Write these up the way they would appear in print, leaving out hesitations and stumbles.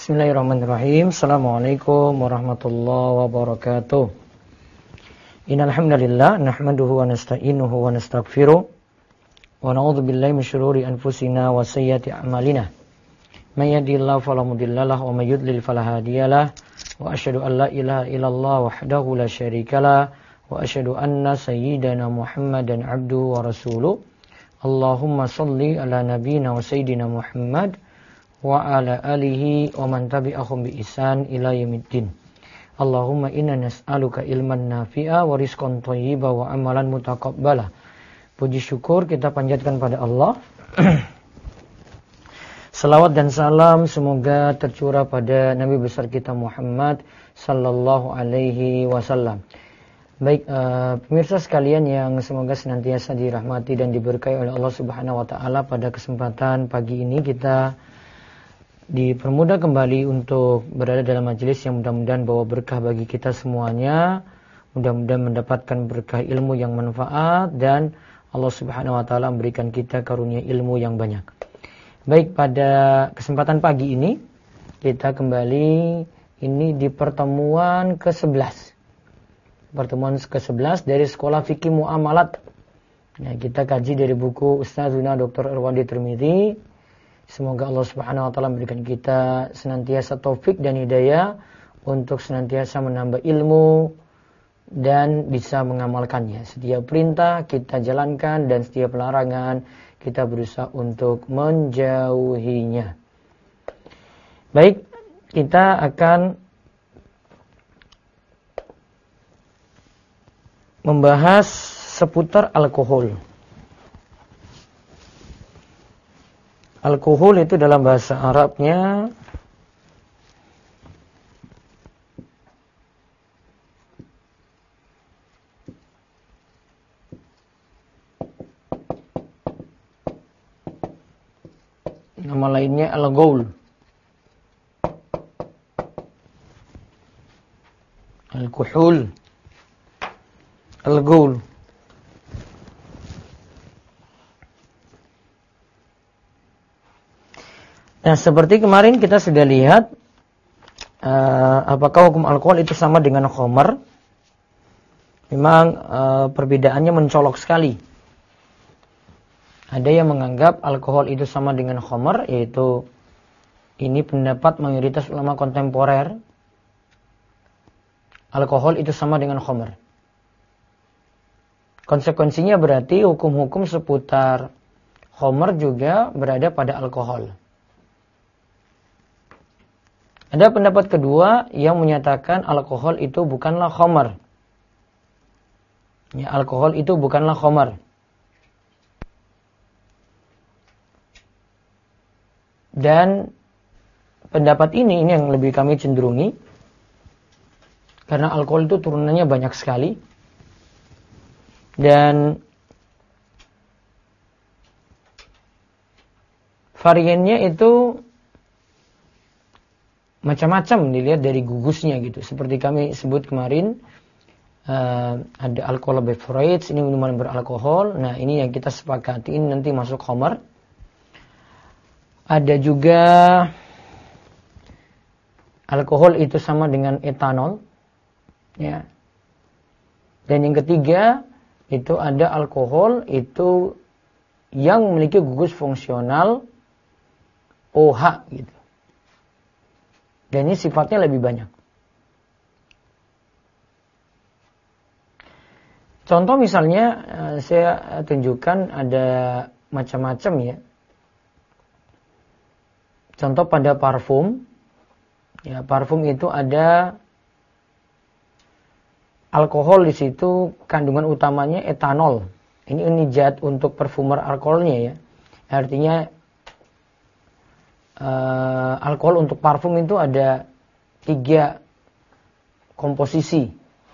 Bismillahirrahmanirrahim. Assalamualaikum warahmatullahi wabarakatuh. Innal hamdalillah nahmaduhu wa nasta'inuhu wa nastaghfiruh wa na'udzu billahi min syururi anfusina wa sayyiati a'malina. May yahdihillahu fala mudhillalah wa may yudlil fala hadiyalah. Wa asyhadu an la ilaha illallah wahdahu la syarikalah wa asyhadu anna sayyidana Muhammadan abduhu wa rasuluh. Allahumma shalli ala nabiyyina wa sayyidina Muhammad wa ala alihi wa man tabi'ahum bi ihsan ila yaumiddin. Allahumma inna nas'aluka ilman nafi'a wa rizqan thayyiba wa amalan mutaqabbala. Puji syukur kita panjatkan pada Allah. Salawat dan salam semoga tercurah pada Nabi besar kita Muhammad sallallahu alaihi wasallam. Baik, pemirsa sekalian yang semoga senantiasa dirahmati dan diberkahi oleh Allah Subhanahu wa taala, pada kesempatan pagi ini kita dipermudah kembali untuk berada dalam majelis yang mudah-mudahan bawa berkah bagi kita semuanya. Mudah-mudahan mendapatkan berkah ilmu yang manfaat dan Allah Subhanahu wa taala memberikan kita karunia ilmu yang banyak. Baik, pada kesempatan pagi ini kita kembali ini di pertemuan ke-11. Pertemuan ke-11 dari Sekolah Fikih Muamalat. Nah, kita kaji dari buku Ustazuna Dr. Irwandi Tirmidzi. Semoga Allah Subhanahu wa taala memberikan kita senantiasa taufik dan hidayah untuk senantiasa menambah ilmu dan bisa mengamalkannya. Setiap perintah kita jalankan dan setiap larangan kita berusaha untuk menjauhinya. Baik, kita akan membahas seputar alkohol. Alkohol itu dalam bahasa Arabnya nama lainnya al-ghaul. Alkohol, al-ghaul. Nah, seperti kemarin kita sudah lihat apakah hukum alkohol itu sama dengan khamar. Memang perbedaannya mencolok sekali. Ada yang menganggap alkohol itu sama dengan khamar, yaitu ini pendapat mayoritas ulama kontemporer. Alkohol itu sama dengan khamar. Konsekuensinya berarti hukum-hukum seputar khamar juga berada pada alkohol. Ada pendapat kedua yang menyatakan alkohol itu bukanlah khamar. Ya, alkohol itu bukanlah khamar. Dan pendapat ini yang lebih kami cenderungi, karena alkohol itu turunannya banyak sekali. Dan variannya itu macam-macam dilihat dari gugusnya gitu. Seperti kami sebut kemarin, ada alcohol beverage, ini minuman beralkohol. Nah, ini yang kita sepakati ini nanti masuk khamar. Ada juga alkohol itu sama dengan etanol, ya. Dan yang ketiga itu ada alkohol itu yang memiliki gugus fungsional OH gitu. Dan ini sifatnya lebih banyak. Contoh misalnya saya tunjukkan ada macam-macam ya. Contoh pada parfum. Ya, parfum itu ada alkohol di situ, kandungan utamanya etanol. Ini zat untuk perfumer alkoholnya ya. Artinya alkohol untuk parfum itu ada 3 komposisi.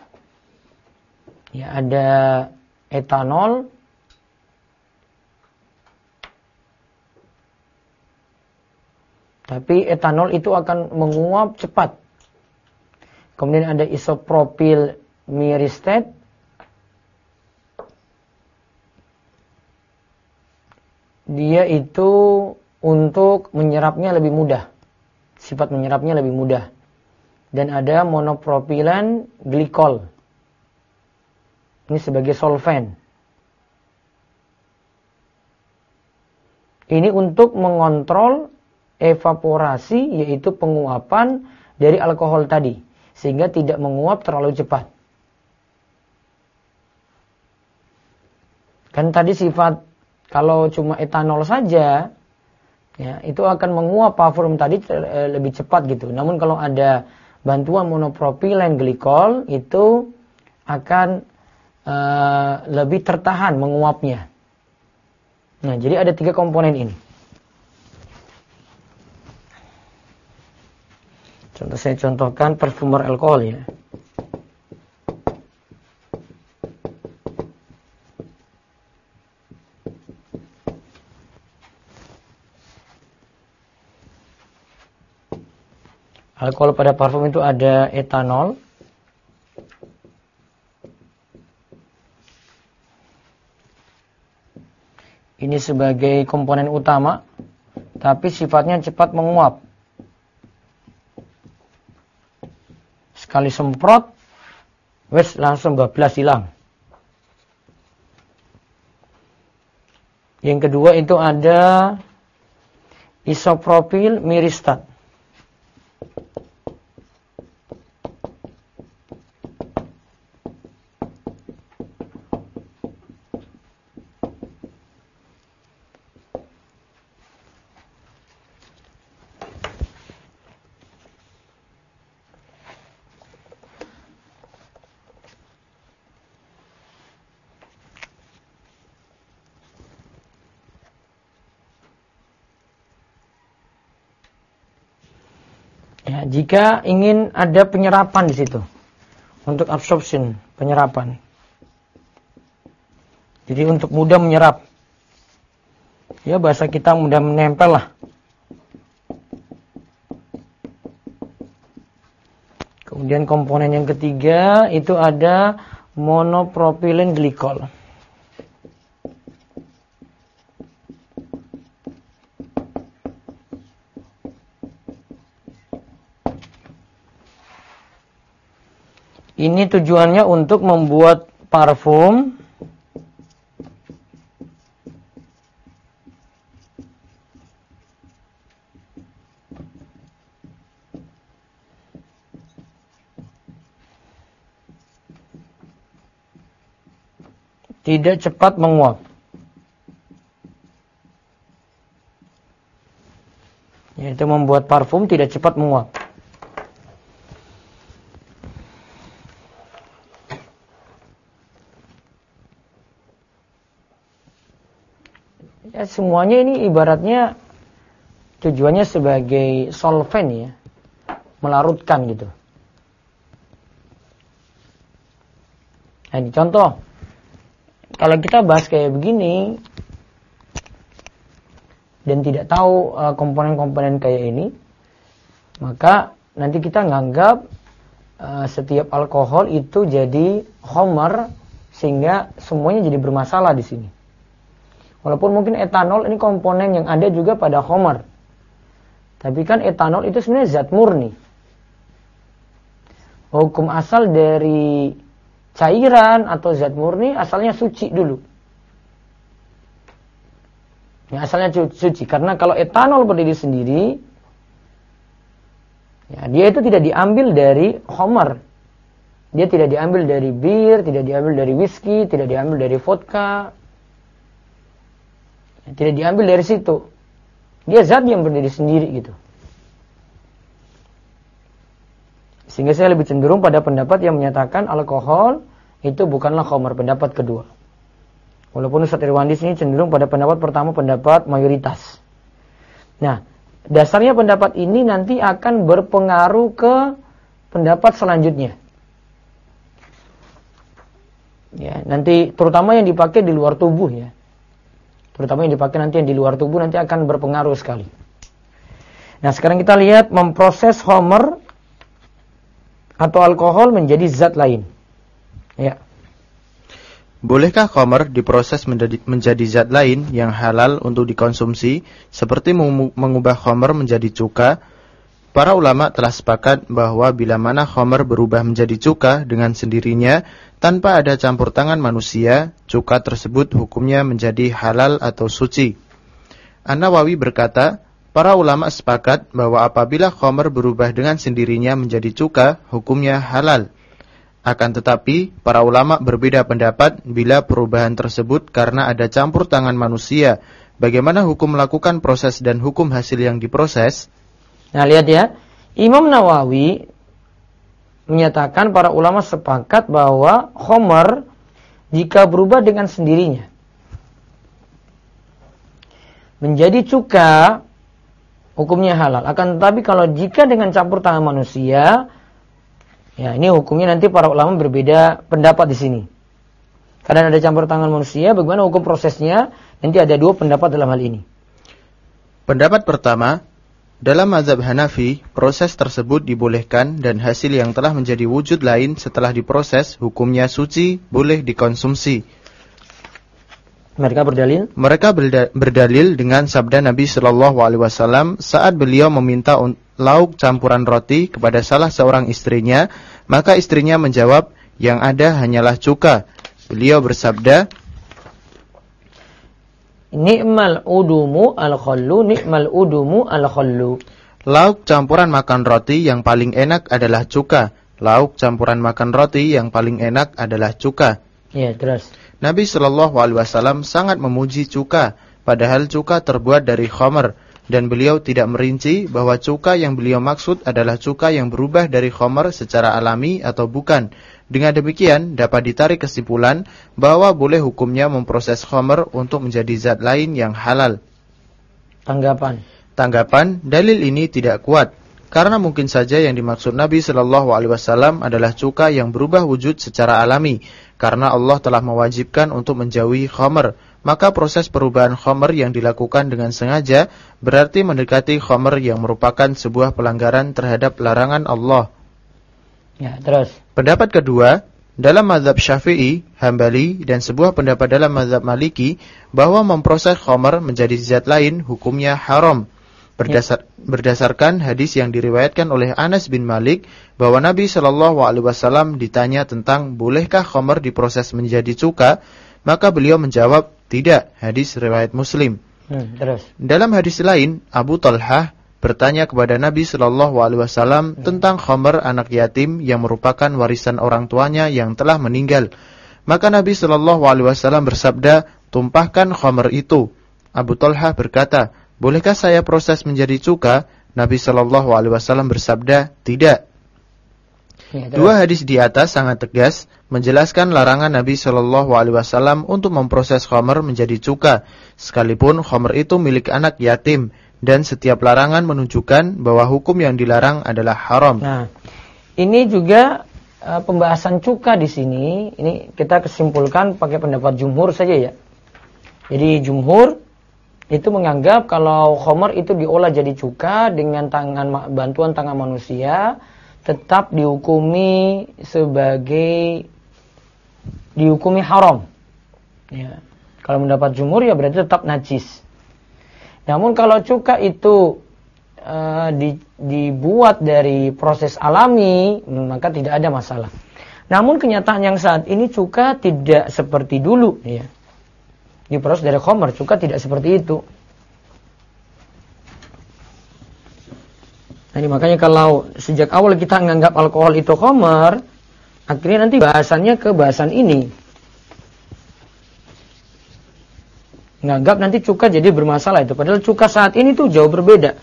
Ya, ada etanol, tapi etanol itu akan menguap cepat. Kemudian ada isopropil myristate, dia itu untuk menyerapnya lebih mudah. sifat menyerapnya lebih mudah. Dan ada monopropilen glikol. Ini sebagai solvent. Ini untuk mengontrol evaporasi, yaitu penguapan dari alkohol tadi, sehingga tidak menguap terlalu cepat. Kan tadi sifat kalau cuma etanol saja, ya, itu akan menguap parfum tadi lebih cepat gitu. Namun kalau ada bantuan monopropilen glikol, itu akan lebih tertahan menguapnya. Nah, jadi ada 3 komponen ini. Saya contohkan parfumer alkohol ya. Alkohol pada parfum itu ada etanol, ini sebagai komponen utama, tapi sifatnya cepat menguap. Sekali semprot, wes langsung bablas hilang. Yang kedua itu ada isopropil miristat. Ya, jika ingin ada penyerapan di situ, untuk absorption, penyerapan. Jadi untuk mudah menyerap. Ya, bahasa kita mudah menempel lah. Kemudian komponen yang ketiga itu ada monopropilen glikol. Ini tujuannya untuk membuat parfum tidak cepat menguap. Yaitu membuat parfum tidak cepat menguap. Ya, semuanya ini ibaratnya tujuannya sebagai solvent ya, melarutkan gitu. Nah, ini contoh. Kalau kita bahas kayak begini dan tidak tahu komponen-komponen kayak ini, maka nanti kita nganggap setiap alkohol itu jadi khamar, sehingga semuanya jadi bermasalah di sini. Walaupun mungkin etanol ini komponen yang ada juga pada khamar. Tapi kan etanol itu sebenarnya zat murni. Hukum asal dari cairan atau zat murni asalnya suci dulu. Ya, asalnya suci. Karena kalau etanol berdiri sendiri, ya, dia itu tidak diambil dari khamar. Dia tidak diambil dari bir, tidak diambil dari whisky, tidak diambil dari vodka. Tidak diambil dari situ. Dia zat yang berdiri sendiri gitu. Sehingga saya lebih cenderung pada pendapat yang menyatakan alkohol itu bukanlah khamar, pendapat kedua. Walaupun Ustaz Irwandi sini cenderung pada pendapat pertama, pendapat mayoritas. Nah, dasarnya pendapat ini nanti akan berpengaruh ke pendapat selanjutnya. Ya, nanti terutama yang dipakai di luar tubuh ya. Terutama yang dipakai nanti yang di luar tubuh nanti akan berpengaruh sekali. Nah, sekarang kita lihat memproses khamar atau alkohol menjadi zat lain. Ya. Bolehkah khamar diproses menjadi zat lain yang halal untuk dikonsumsi, seperti mengubah khamar menjadi cuka Para ulama telah sepakat bahwa bila mana khamr berubah menjadi cuka dengan sendirinya tanpa ada campur tangan manusia, cuka tersebut hukumnya menjadi halal atau suci. An-Nawawi berkata, para ulama sepakat bahwa apabila khamr berubah dengan sendirinya menjadi cuka, hukumnya halal. Akan tetapi, para ulama berbeda pendapat bila perubahan tersebut karena ada campur tangan manusia. Bagaimana hukum melakukan proses dan hukum hasil yang diproses? Nah, lihat ya. Imam Nawawi menyatakan para ulama sepakat bahwa khamr jika berubah dengan sendirinya menjadi cuka, hukumnya halal. Akan tetapi kalau jika dengan campur tangan manusia, ya ini hukumnya nanti para ulama berbeda pendapat di sini. Karena ada campur tangan manusia, bagaimana hukum prosesnya? Nanti ada dua pendapat dalam hal ini. Pendapat pertama, dalam mazhab Hanafi, proses tersebut dibolehkan dan hasil yang telah menjadi wujud lain setelah diproses, hukumnya suci, boleh dikonsumsi. Mereka berdalil dengan sabda Nabi SAW saat beliau meminta lauk campuran roti kepada salah seorang istrinya, maka istrinya menjawab, yang ada hanyalah cuka. Beliau bersabda, Ni'mal udumu al-khallu, ni'mal udumu al-khallu. Lauk campuran makan roti yang paling enak adalah cuka. Lauk campuran makan roti yang paling enak adalah cuka. Ya, terus. Nabi SAW sangat memuji cuka, padahal cuka terbuat dari khamr, dan beliau tidak merinci bahwa cuka yang beliau maksud adalah cuka yang berubah dari khamr secara alami atau bukan. Dengan demikian, dapat ditarik kesimpulan bahwa boleh hukumnya memproses khamr untuk menjadi zat lain yang halal. Tanggapan, dalil ini tidak kuat, karena mungkin saja yang dimaksud Nabi SAW adalah cuka yang berubah wujud secara alami, karena Allah telah mewajibkan untuk menjauhi khamr. Maka proses perubahan khamr yang dilakukan dengan sengaja berarti mendekati khamr yang merupakan sebuah pelanggaran terhadap larangan Allah. Ya, terus. Pendapat kedua, dalam mazhab Syafi'i, Hambali, dan sebuah pendapat dalam mazhab Maliki, bahwa memproses khamr menjadi zat lain hukumnya haram. Berdasarkan hadis yang diriwayatkan oleh Anas bin Malik, bahwa Nabi SAW ditanya tentang bolehkah khamr diproses menjadi cuka, maka beliau menjawab, tidak, hadis riwayat Muslim. Terus. Dalam hadis lain, Abu Talhah bertanya kepada Nabi SAW tentang khamr anak yatim yang merupakan warisan orang tuanya yang telah meninggal. Maka Nabi SAW bersabda, tumpahkan khamr itu. Abu Talhah berkata, bolehkah saya proses menjadi cuka? Nabi SAW bersabda, tidak. Dua hadis di atas sangat tegas menjelaskan larangan Nabi SAW untuk memproses khamr menjadi cuka, sekalipun khamr itu milik anak yatim. Dan setiap larangan menunjukkan bahwa hukum yang dilarang adalah haram. Nah, ini juga pembahasan cuka di sini. Ini kita kesimpulkan pakai pendapat jumhur saja ya. Jadi jumhur itu menganggap kalau khamr itu diolah jadi cuka dengan bantuan tangan manusia, tetap dihukumi haram. Ya. Kalau mendapat jumhur ya berarti tetap najis. Namun kalau cuka itu dibuat dari proses alami, maka tidak ada masalah. Namun kenyataan yang saat ini cuka tidak seperti dulu, ya. Diproses dari khamr, cuka tidak seperti itu. Nah, makanya kalau sejak awal kita menganggap alkohol itu khamr, akhirnya nanti bahasannya ke bahasan ini. Nganggap nanti cuka jadi bermasalah itu. Padahal cuka saat ini tuh jauh berbeda.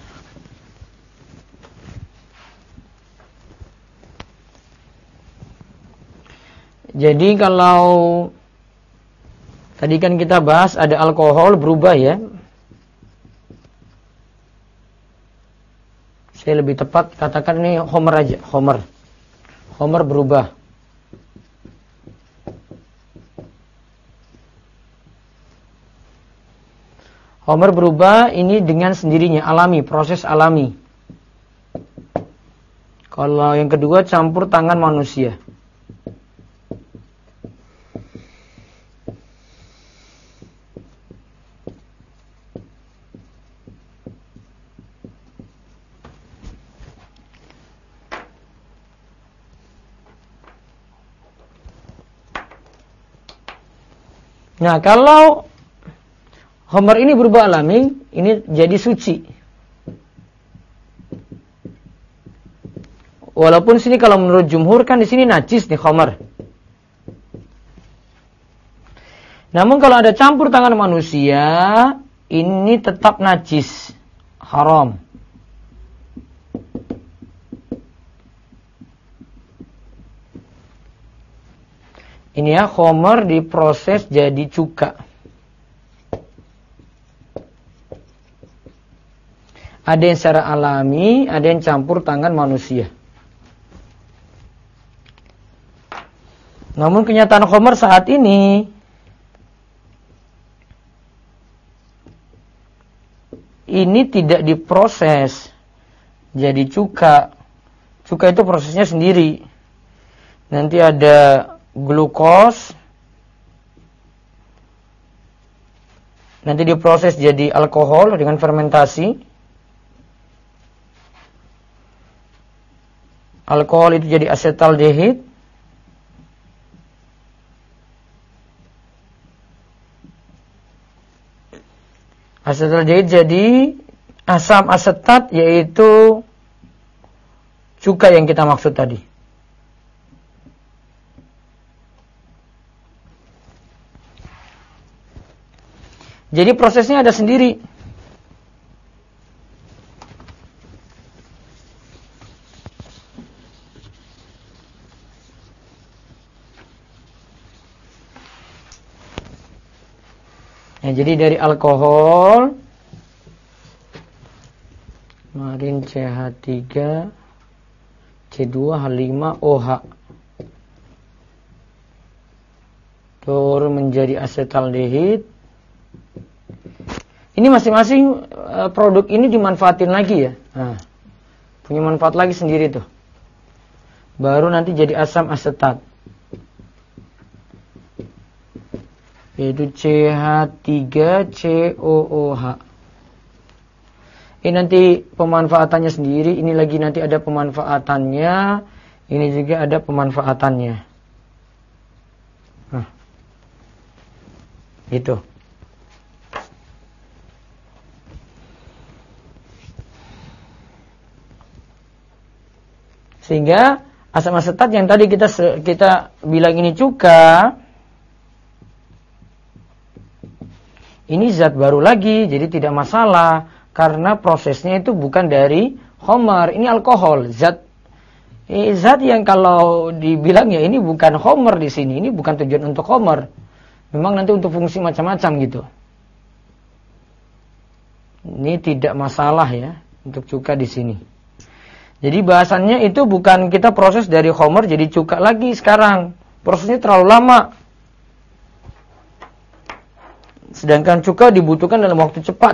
Jadi kalau tadi kan kita bahas ada alkohol berubah ya. Saya lebih tepat katakan ini khamr aja, khamr. Khamr berubah. Khamr berubah ini dengan sendirinya, alami, proses alami. Kalau yang kedua campur tangan manusia. Nah, kalau khamar ini berubah alami, ini jadi suci. Walaupun sini kalau menurut jumhur kan di sini najis nih khamar. Namun kalau ada campur tangan manusia, ini tetap najis, haram. Ini ya, khamar diproses jadi cuka. Ada yang secara alami, ada yang campur tangan manusia. Namun kenyataan khamar saat ini tidak diproses jadi cuka. Cuka itu prosesnya sendiri. Nanti ada glukos, nanti diproses jadi alkohol dengan fermentasi. Alkohol itu jadi asetaldehid. Asetaldehid jadi asam asetat, yaitu cuka yang kita maksud tadi. Jadi prosesnya ada sendiri. Ya, jadi dari alkohol, kemarin CH3, C2H5OH, turun menjadi asetaldehid. Ini masing-masing produk ini dimanfaatin lagi ya. Nah, punya manfaat lagi sendiri tuh. Baru nanti jadi asam asetat. Yaitu CH3COOH. Ini nanti pemanfaatannya sendiri. Ini lagi nanti ada pemanfaatannya. Ini juga ada pemanfaatannya. Nah, gitu. Sehingga asam asetat yang tadi kita bilang ini cuka, ini zat baru lagi, jadi tidak masalah karena prosesnya itu bukan dari khamar, ini alkohol, zat yang kalau dibilang ya ini bukan khamar di sini, ini bukan tujuan untuk khamar, memang nanti untuk fungsi macam-macam gitu. Ini tidak masalah ya untuk cuka di sini. Jadi bahasannya itu bukan kita proses dari khamar jadi cuka lagi sekarang. Prosesnya terlalu lama. Sedangkan cuka dibutuhkan dalam waktu cepat.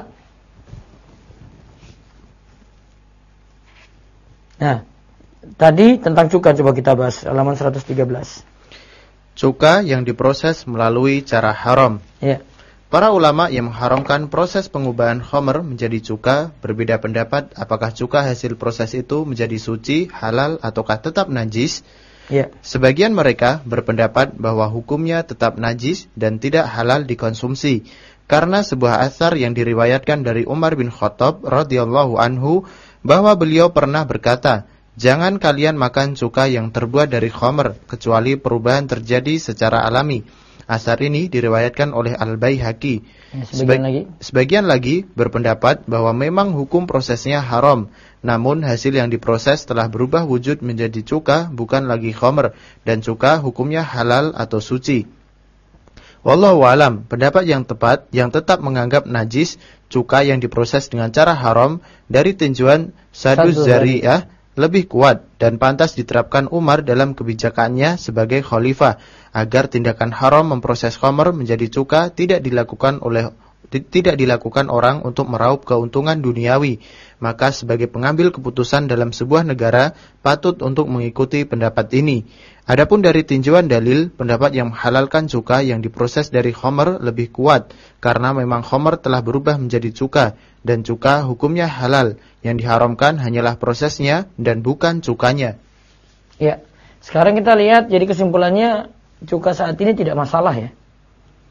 Nah, tadi tentang cuka coba kita bahas halaman 113. Cuka yang diproses melalui cara haram. Ya. Para ulama yang mengharamkan proses pengubahan khamr menjadi cuka berbeda pendapat apakah cuka hasil proses itu menjadi suci, halal, ataukah tetap najis. Ya. Sebagian mereka berpendapat bahwa hukumnya tetap najis dan tidak halal dikonsumsi karena sebuah asar yang diriwayatkan dari Umar bin Khattab radhiyallahu anhu bahwa beliau pernah berkata, "Jangan kalian makan cuka yang terbuat dari khamr kecuali perubahan terjadi secara alami." Asar ini diriwayatkan oleh Al-Baihaqi. Sebagian lagi berpendapat bahwa memang hukum prosesnya haram, namun hasil yang diproses telah berubah wujud menjadi cuka, bukan lagi khamr, dan cuka hukumnya halal atau suci. Wallahu alam, pendapat yang tepat yang tetap menganggap najis cuka yang diproses dengan cara haram dari tinjauan Saduz Zari'ah lebih kuat dan pantas diterapkan Umar dalam kebijakannya sebagai khalifah agar tindakan haram memproses khamr menjadi cuka tidak dilakukan orang untuk meraup keuntungan duniawi. Maka sebagai pengambil keputusan dalam sebuah negara patut untuk mengikuti pendapat ini. Adapun dari tinjauan dalil, pendapat yang menghalalkan cuka yang diproses dari khamr lebih kuat karena memang khamr telah berubah menjadi cuka dan cuka hukumnya halal. Yang diharamkan hanyalah prosesnya dan bukan cukanya. Ya, sekarang kita lihat jadi kesimpulannya cuka saat ini tidak masalah ya.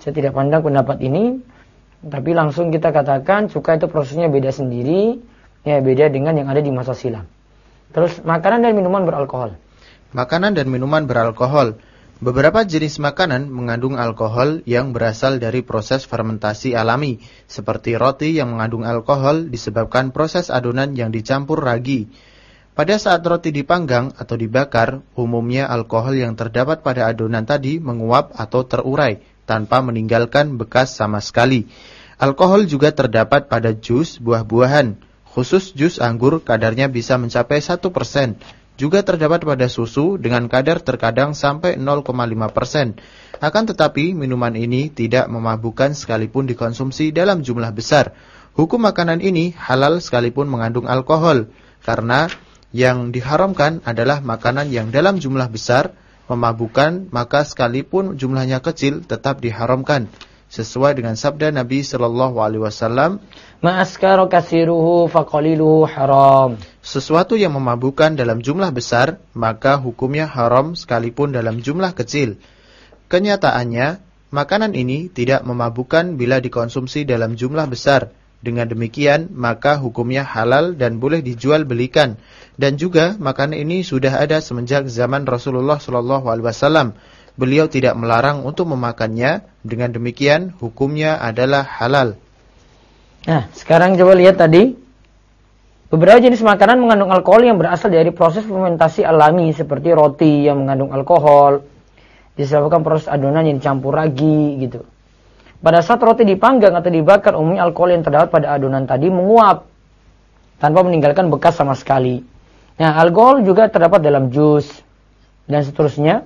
Saya tidak pandang pendapat ini, tapi langsung kita katakan cuka itu prosesnya beda sendiri, ya beda dengan yang ada di masa silam. Terus makanan dan minuman beralkohol. Makanan dan minuman beralkohol. Beberapa jenis makanan mengandung alkohol yang berasal dari proses fermentasi alami, seperti roti yang mengandung alkohol disebabkan proses adonan yang dicampur ragi. Pada saat roti dipanggang atau dibakar, umumnya alkohol yang terdapat pada adonan tadi menguap atau terurai, tanpa meninggalkan bekas sama sekali. Alkohol juga terdapat pada jus buah-buahan. Khusus jus anggur kadarnya bisa mencapai 1%. Juga terdapat pada susu dengan kadar terkadang sampai 0,5%. Akan tetapi minuman ini tidak memabukkan sekalipun dikonsumsi dalam jumlah besar. Hukum makanan ini halal sekalipun mengandung alkohol. Karena yang diharamkan adalah makanan yang dalam jumlah besar memabukkan, maka sekalipun jumlahnya kecil tetap diharamkan. Sesuai dengan sabda Nabi sallallahu alaihi wasallam, "Ma'askara katsiruhu faqaliluhu haram." Sesuatu yang memabukkan dalam jumlah besar, maka hukumnya haram sekalipun dalam jumlah kecil. Kenyataannya, makanan ini tidak memabukkan bila dikonsumsi dalam jumlah besar. Dengan demikian, maka hukumnya halal dan boleh dijual belikan. Dan juga makanan ini sudah ada semenjak zaman Rasulullah SAW. Beliau tidak melarang untuk memakannya. Dengan demikian, hukumnya adalah halal. Nah, sekarang coba lihat tadi. Beberapa jenis makanan mengandung alkohol yang berasal dari proses fermentasi alami, seperti roti yang mengandung alkohol, disebabkan proses adonan yang dicampur ragi, gitu. Pada saat roti dipanggang atau dibakar, umumnya alkohol yang terdapat pada adonan tadi menguap tanpa meninggalkan bekas sama sekali. Nah, alkohol juga terdapat dalam jus dan seterusnya.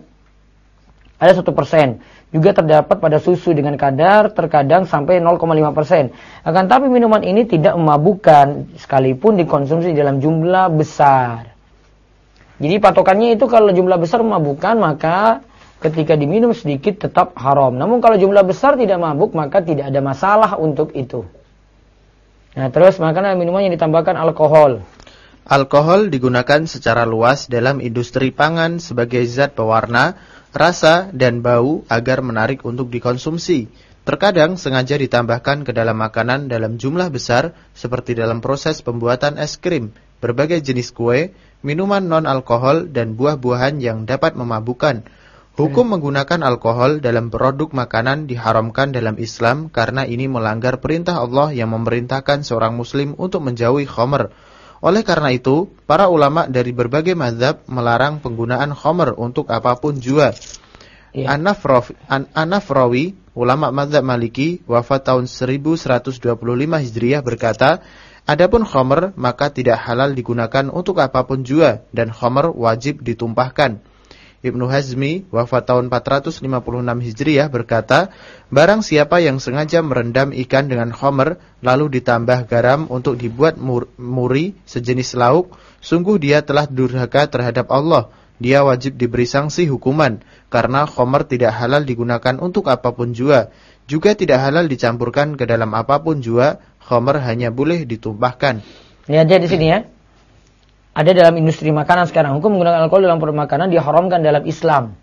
Ada 1%. Juga terdapat pada susu dengan kadar terkadang sampai 0,5%. Akan tapi minuman ini tidak memabukkan sekalipun dikonsumsi dalam jumlah besar. Jadi patokannya itu kalau jumlah besar memabukkan, maka ketika diminum sedikit tetap haram. Namun kalau jumlah besar tidak mabuk, maka tidak ada masalah untuk itu. Nah, terus makanan dan minuman yang ditambahkan alkohol. Alkohol digunakan secara luas dalam industri pangan sebagai zat pewarna, rasa, dan bau agar menarik untuk dikonsumsi. Terkadang sengaja ditambahkan ke dalam makanan dalam jumlah besar, seperti dalam proses pembuatan es krim, berbagai jenis kue, minuman non-alkohol, dan buah-buahan yang dapat memabukkan. Hukum menggunakan alkohol dalam produk makanan diharamkan dalam Islam karena ini melanggar perintah Allah yang memerintahkan seorang muslim untuk menjauhi khamr. Oleh karena itu, para ulama dari berbagai mazhab melarang penggunaan khamr untuk apapun jua. An-Nafrawi, ulama mazhab Maliki, wafat tahun 1125 Hijriah berkata, adapun khamr maka tidak halal digunakan untuk apapun jua dan khamr wajib ditumpahkan. Ibnu Hazmi, wafat tahun 456 Hijriah berkata, barang siapa yang sengaja merendam ikan dengan khamr, lalu ditambah garam untuk dibuat muri sejenis lauk, sungguh dia telah durhaka terhadap Allah. Dia wajib diberi sanksi hukuman, karena khamr tidak halal digunakan untuk apapun jua. Juga tidak halal dicampurkan ke dalam apapun jua, khamr hanya boleh ditumpahkan. Lihat aja di sini ya. Ada dalam industri makanan sekarang. Hukum menggunakan alkohol dalam produk makanan diharamkan dalam Islam.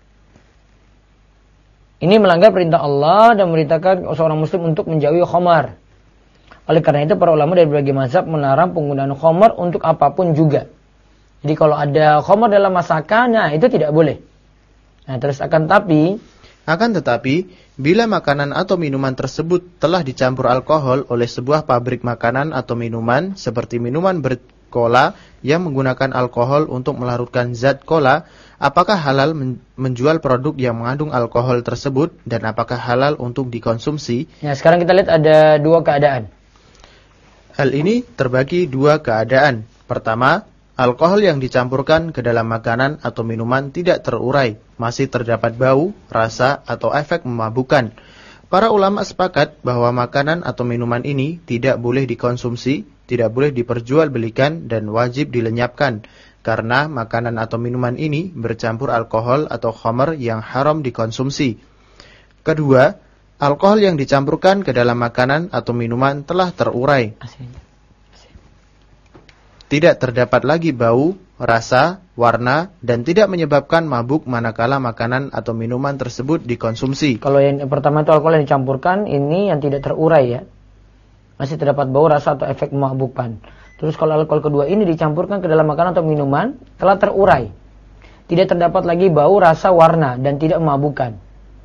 Ini melanggar perintah Allah dan memerintahkan seorang muslim untuk menjauhi khamar. Oleh karena itu para ulama dari berbagai mazhab melarang penggunaan khamar untuk apapun juga. Jadi kalau ada khamar dalam masakan, nah itu tidak boleh. Nah, terus akan tetapi bila makanan atau minuman tersebut telah dicampur alkohol oleh sebuah pabrik makanan atau minuman seperti minuman berkola yang menggunakan alkohol untuk melarutkan zat kola, apakah halal menjual produk yang mengandung alkohol tersebut dan apakah halal untuk dikonsumsi? Ya, sekarang kita lihat ada dua keadaan. Hal ini terbagi dua keadaan. Pertama, alkohol yang dicampurkan ke dalam makanan atau minuman tidak terurai, masih terdapat bau, rasa, atau efek memabukkan. Para ulama sepakat bahwa makanan atau minuman ini tidak boleh dikonsumsi, tidak boleh diperjualbelikan, dan wajib dilenyapkan, karena makanan atau minuman ini bercampur alkohol atau khamr yang haram dikonsumsi. Kedua, alkohol yang dicampurkan ke dalam makanan atau minuman telah terurai. tidak terdapat lagi bau, rasa, warna, dan tidak menyebabkan mabuk manakala makanan atau minuman tersebut dikonsumsi. Kalau yang pertama itu alkohol yang dicampurkan, ini yang tidak terurai ya. Masih terdapat bau, rasa, atau efek memabukkan. Terus kalau alkohol kedua ini dicampurkan ke dalam makanan atau minuman, telah terurai. Tidak terdapat lagi bau, rasa, warna, dan tidak memabukkan.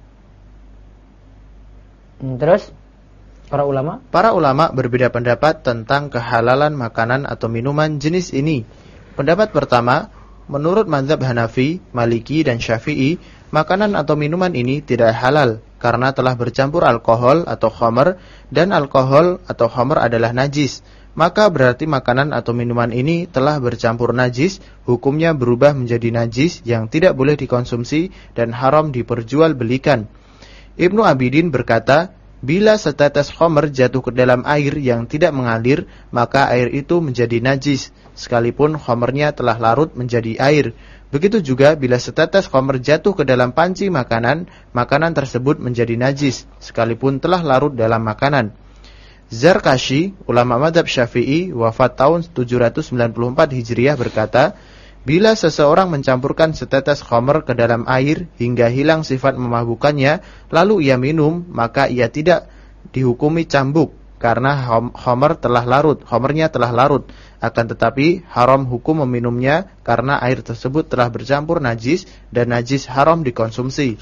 Terus, para ulama? Para ulama berbeda pendapat tentang kehalalan makanan atau minuman jenis ini. Pendapat pertama, menurut mazhab Hanafi, Maliki, dan Syafi'i, makanan atau minuman ini tidak halal karena telah bercampur alkohol atau khamr, dan alkohol atau khamr adalah najis. Maka berarti makanan atau minuman ini telah bercampur najis, hukumnya berubah menjadi najis yang tidak boleh dikonsumsi dan haram diperjualbelikan. Ibnu Abidin berkata, bila setetes khamr jatuh ke dalam air yang tidak mengalir, maka air itu menjadi najis, sekalipun khamrnya telah larut menjadi air. Begitu juga bila setetes khamr jatuh ke dalam panci makanan, makanan tersebut menjadi najis, sekalipun telah larut dalam makanan. Zarkashi, ulama mazhab Syafi'i, wafat tahun 794 Hijriah berkata, bila seseorang mencampurkan setetes khamr ke dalam air hingga hilang sifat memabukkannya, lalu ia minum, maka ia tidak dihukumi cambuk karena khamrnya telah larut. Akan tetapi haram hukum meminumnya karena air tersebut telah bercampur najis dan najis haram dikonsumsi.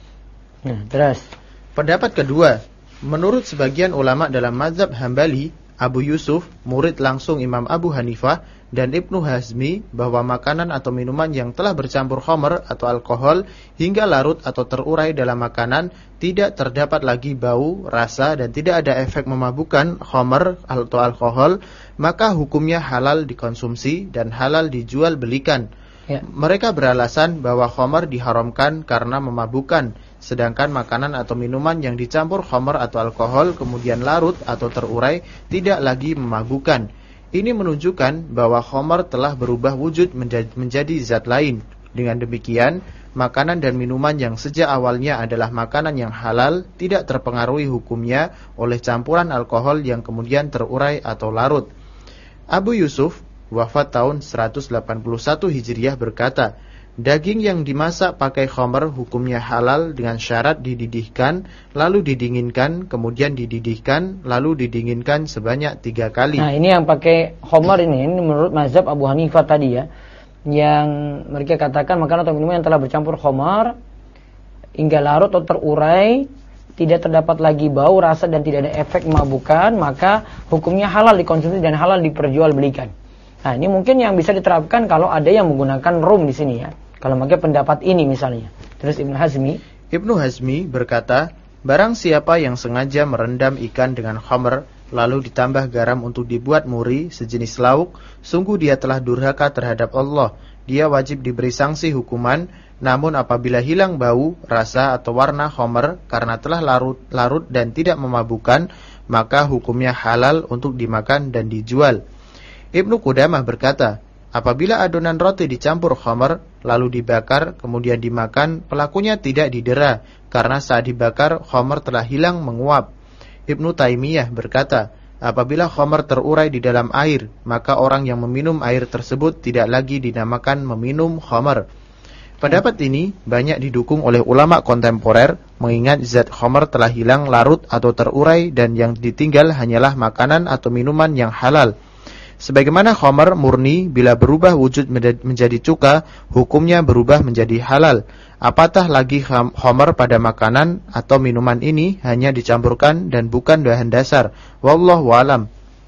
Terus, pendapat kedua, menurut sebagian ulama dalam mazhab Hambali, Abu Yusuf, murid langsung Imam Abu Hanifah, dan Ibnu Hazmi, bahwa makanan atau minuman yang telah bercampur khamr atau alkohol hingga larut atau terurai dalam makanan tidak terdapat lagi bau, rasa, dan tidak ada efek memabukkan khamr atau alkohol, maka hukumnya halal dikonsumsi dan halal dijual belikan. Ya. Mereka beralasan bahwa khamr diharamkan karena memabukkan, sedangkan makanan atau minuman yang dicampur khamr atau alkohol kemudian larut atau terurai tidak lagi memabukkan. Ini menunjukkan bahwa khamr telah berubah wujud menjadi zat lain. Dengan demikian, makanan dan minuman yang sejak awalnya adalah makanan yang halal tidak terpengaruhi hukumnya oleh campuran alkohol yang kemudian terurai atau larut. Abu Yusuf, wafat tahun 181 Hijriah berkata, daging yang dimasak pakai khamr hukumnya halal dengan syarat dididihkan, lalu didinginkan, kemudian dididihkan, lalu didinginkan sebanyak 3 kali. Nah, ini yang pakai khamr ini menurut mazhab Abu Hanifah tadi ya, yang mereka katakan makanan atau minuman yang telah bercampur khamr hingga larut atau terurai, tidak terdapat lagi bau, rasa, dan tidak ada efek memabukkan, maka hukumnya halal dikonsumsi dan halal diperjualbelikan. Nah, ini mungkin yang bisa diterapkan kalau ada yang menggunakan rum di sini ya. Kalau pakai pendapat ini misalnya. Terus Ibnu Hazmi berkata, barang siapa yang sengaja merendam ikan dengan khamr lalu ditambah garam untuk dibuat muri sejenis lauk, sungguh dia telah durhaka terhadap Allah. Dia wajib diberi sanksi hukuman, namun apabila hilang bau, rasa, atau warna khamr karena telah larut dan tidak memabukkan, maka hukumnya halal untuk dimakan dan dijual. Ibnu Qudamah berkata, apabila adonan roti dicampur khamr lalu dibakar kemudian dimakan, pelakunya tidak didera karena saat dibakar khamr telah hilang menguap. Ibnu Taimiyah berkata, apabila khamr terurai di dalam air, maka orang yang meminum air tersebut tidak lagi dinamakan meminum khamr. Pendapat ini banyak didukung oleh ulama kontemporer, mengingat zat khamr telah hilang larut atau terurai dan yang ditinggal hanyalah makanan atau minuman yang halal. Sebagaimana khamr murni bila berubah wujud menjadi cuka, hukumnya berubah menjadi halal. Apatah lagi khamr pada makanan atau minuman ini hanya dicampurkan dan bukan bahan dasar. Wallahu alam.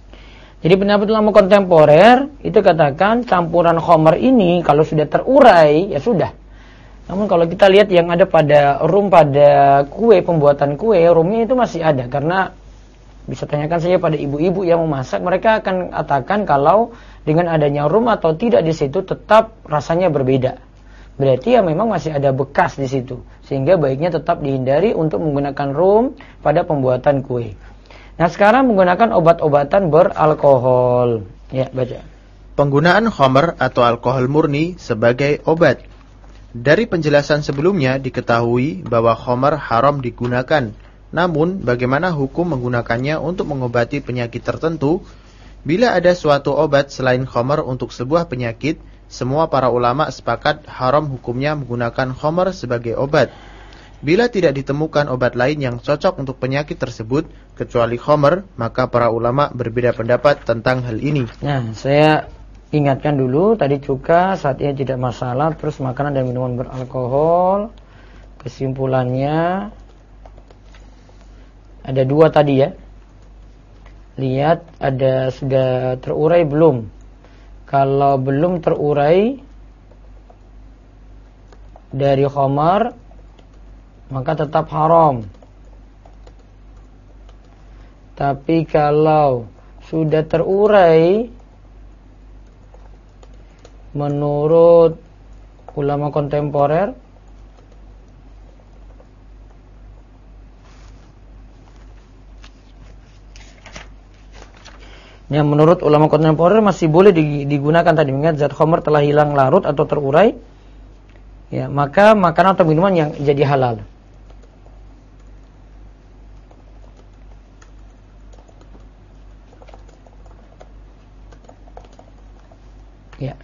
Jadi pendapat ulama kontemporer itu katakan campuran khamr ini kalau sudah terurai ya sudah. Namun kalau kita lihat yang ada pada rum pada kue, pembuatan kue, rumnya itu masih ada karena bisa tanyakan saja pada ibu-ibu yang memasak, mereka akan katakan kalau dengan adanya rum atau tidak di situ tetap rasanya berbeda. Berarti ya memang masih ada bekas di situ, sehingga baiknya tetap dihindari untuk menggunakan rum pada pembuatan kue. Nah, sekarang menggunakan obat-obatan beralkohol. Ya, baca. Penggunaan khamr atau alkohol murni sebagai obat. Dari penjelasan sebelumnya diketahui bahwa khamr haram digunakan. Namun, bagaimana hukum menggunakannya untuk mengobati penyakit tertentu? Bila ada suatu obat selain khamar untuk sebuah penyakit, semua para ulama sepakat haram hukumnya menggunakan khamar sebagai obat. Bila tidak ditemukan obat lain yang cocok untuk penyakit tersebut kecuali khamar, maka para ulama berbeda pendapat tentang hal ini. Nah, saya ingatkan dulu, tadi cuka saat ini tidak masalah, terus makanan dan minuman beralkohol. Kesimpulannya ada 2 tadi ya. Lihat ada sudah terurai belum? Kalau belum terurai dari khamar, maka tetap haram. Tapi kalau sudah terurai menurut ulama kontemporer, yang menurut ulama kontemporer masih boleh digunakan tadi, mengingat zat khamar telah hilang larut atau terurai, ya, maka makanan atau minuman yang jadi halal. Ya.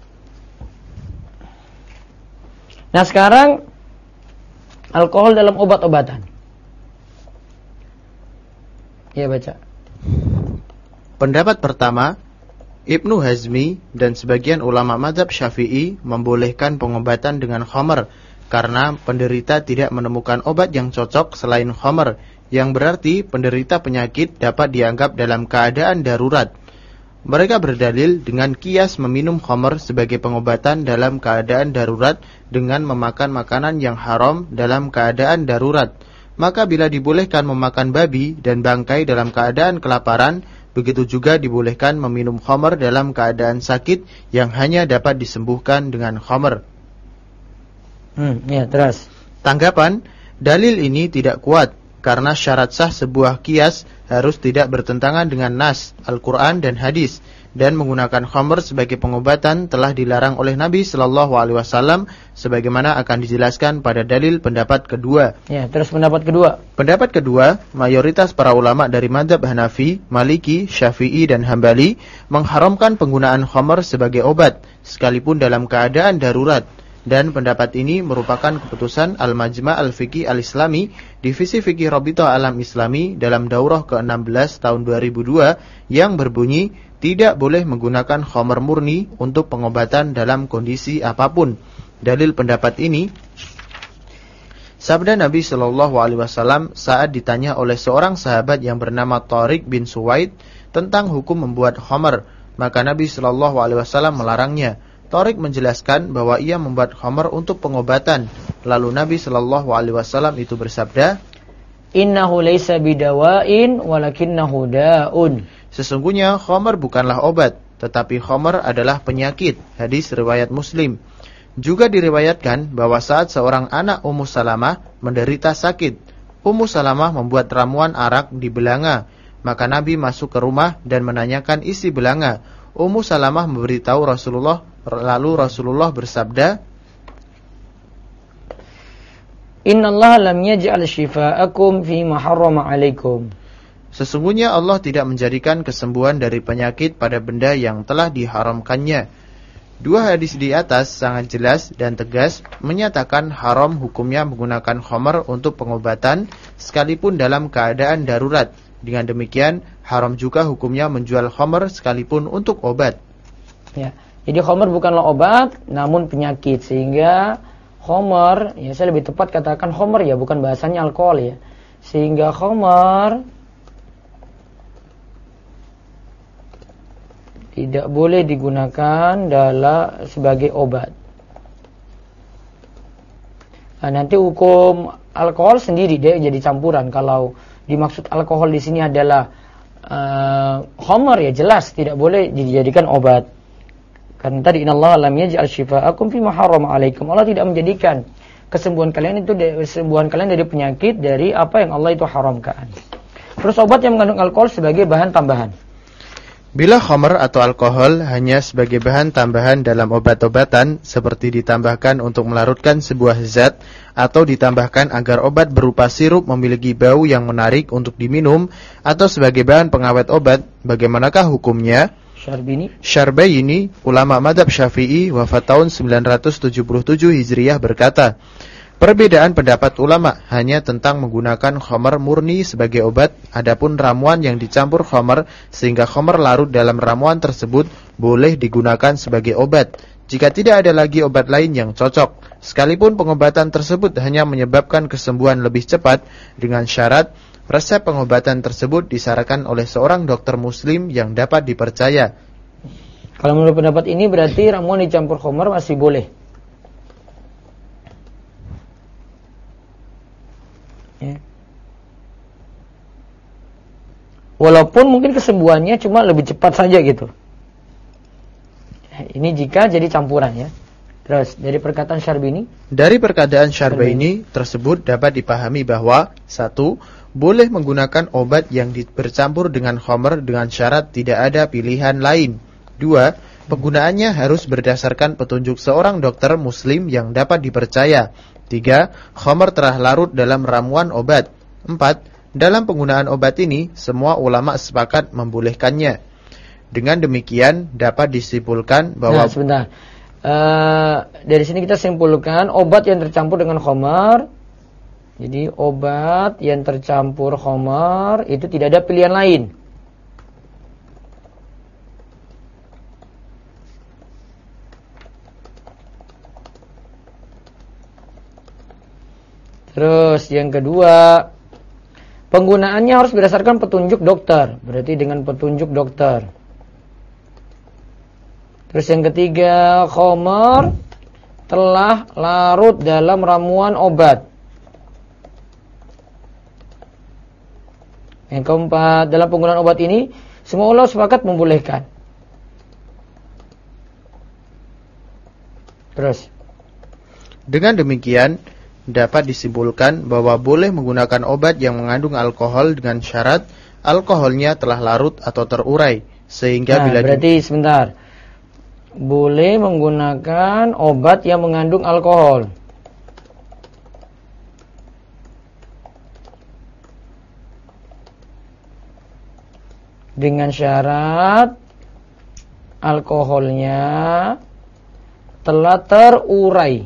Nah, sekarang alkohol dalam obat-obatan. Ya, baca. Pendapat pertama, Ibnu Hazmi dan sebagian ulama mazhab Syafi'i membolehkan pengobatan dengan khamar karena penderita tidak menemukan obat yang cocok selain khamar, yang berarti penderita penyakit dapat dianggap dalam keadaan darurat. Mereka berdalil dengan kias meminum khamar sebagai pengobatan dalam keadaan darurat dengan memakan makanan yang haram dalam keadaan darurat. Maka bila dibolehkan memakan babi dan bangkai dalam keadaan kelaparan, begitu juga dibolehkan meminum khamar dalam keadaan sakit yang hanya dapat disembuhkan dengan khamar. Ya, terus. Tanggapan, dalil ini tidak kuat karena syarat sah sebuah kias harus tidak bertentangan dengan nas, Al-Quran dan hadis, dan menggunakan khamar sebagai pengobatan telah dilarang oleh Nabi Sallallahu Alaihi Wasallam, sebagaimana akan dijelaskan pada dalil pendapat kedua. Ya, terus pendapat kedua. Pendapat kedua, mayoritas para ulama dari mazhab Hanafi, Maliki, Syafi'i dan Hambali mengharamkan penggunaan khamar sebagai obat, sekalipun dalam keadaan darurat. Dan pendapat ini merupakan keputusan Al-Majma' Al-Fiqih Al-Islami, Divisi Fiqih Rabithah Alam Islami dalam daurah ke-16 tahun 2002 yang berbunyi tidak boleh menggunakan khamar murni untuk pengobatan dalam kondisi apapun. Dalil pendapat ini, sabda Nabi Shallallahu Alaihi Wasallam saat ditanya oleh seorang sahabat yang bernama Tariq bin Suwaid tentang hukum membuat khamar, maka Nabi Shallallahu Alaihi Wasallam melarangnya. Tariq menjelaskan bahwa ia membuat khamar untuk pengobatan. Lalu Nabi Shallallahu Alaihi Wasallam itu bersabda, Innahu laysa bidawain walakinnahu da'un. Sesungguhnya khamar bukanlah obat, tetapi khamar adalah penyakit. Hadis riwayat Muslim. Juga diriwayatkan bahwa saat seorang anak Ummu Salamah menderita sakit, Ummu Salamah membuat ramuan arak di belanga. Maka Nabi masuk ke rumah dan menanyakan isi belanga. Ummu Salamah memberitahu Rasulullah, lalu Rasulullah bersabda, Innallaha lam yaj'al shifaakum fi ma harrama 'alaikum. Sesungguhnya Allah tidak menjadikan kesembuhan dari penyakit pada benda yang telah diharamkannya. Dua hadis di atas sangat jelas dan tegas menyatakan haram hukumnya menggunakan khamar untuk pengobatan sekalipun dalam keadaan darurat. Dengan demikian, haram juga hukumnya menjual khamar sekalipun untuk obat. Ya, jadi khamar bukanlah obat, namun penyakit. Sehingga khamar, ya saya lebih tepat katakan khamar ya, bukan bahasanya alkohol ya. Sehingga khamar tidak boleh digunakan dalam sebagai obat. Nah, nanti hukum alkohol sendiri dia jadi campuran. Kalau dimaksud alkohol di sini adalah khamar ya jelas tidak boleh dijadikan obat. Karena tadi innallaha lam yaj'al shifaakum fi ma harrama 'alaikum. Allah tidak menjadikan kesembuhan kalian dari penyakit dari apa yang Allah itu haramkan. Terus obat yang mengandung alkohol sebagai bahan tambahan. Bila khamr atau alkohol hanya sebagai bahan tambahan dalam obat-obatan, seperti ditambahkan untuk melarutkan sebuah zat, atau ditambahkan agar obat berupa sirup memiliki bau yang menarik untuk diminum, atau sebagai bahan pengawet obat, bagaimanakah hukumnya? Syarbaini, ulama madhab Syafi'i, wafat tahun 977 Hijriah, berkata, perbedaan pendapat ulama hanya tentang menggunakan khamr murni sebagai obat, adapun ramuan yang dicampur khamr sehingga khamr larut dalam ramuan tersebut boleh digunakan sebagai obat jika tidak ada lagi obat lain yang cocok, sekalipun pengobatan tersebut hanya menyebabkan kesembuhan lebih cepat, dengan syarat resep pengobatan tersebut disarankan oleh seorang dokter muslim yang dapat dipercaya. Kalau menurut pendapat ini berarti ramuan dicampur khamr masih boleh. Ya. Walaupun mungkin kesembuhannya cuma lebih cepat saja gitu. Ini jika jadi campuran ya. Terus dari perkataan Syarbini? Dari perkataan Syarbaini tersebut dapat dipahami bahwa 1. Boleh menggunakan obat yang bercampur dengan khamr dengan syarat tidak ada pilihan lain. 2. Penggunaannya harus berdasarkan petunjuk seorang dokter muslim yang dapat dipercaya. 3. Khamr telah larut dalam ramuan obat. 4. Dalam penggunaan obat ini, semua ulama sepakat membolehkannya. Dengan demikian, dapat disimpulkan bahwa... Nah, sebentar. Dari sini kita simpulkan obat yang tercampur dengan khamr. Jadi, obat yang tercampur khamr itu tidak ada pilihan lain. Terus yang kedua, penggunaannya harus berdasarkan petunjuk dokter. Berarti dengan petunjuk dokter. Terus yang ketiga, khamr telah larut dalam ramuan obat. Yang keempat, dalam penggunaan obat ini semua ulama sepakat membolehkan. Terus dengan demikian dapat disimpulkan bahwa boleh menggunakan obat yang mengandung alkohol dengan syarat alkoholnya telah larut atau terurai, sehingga bila berarti sebentar, boleh menggunakan obat yang mengandung alkohol dengan syarat alkoholnya telah terurai.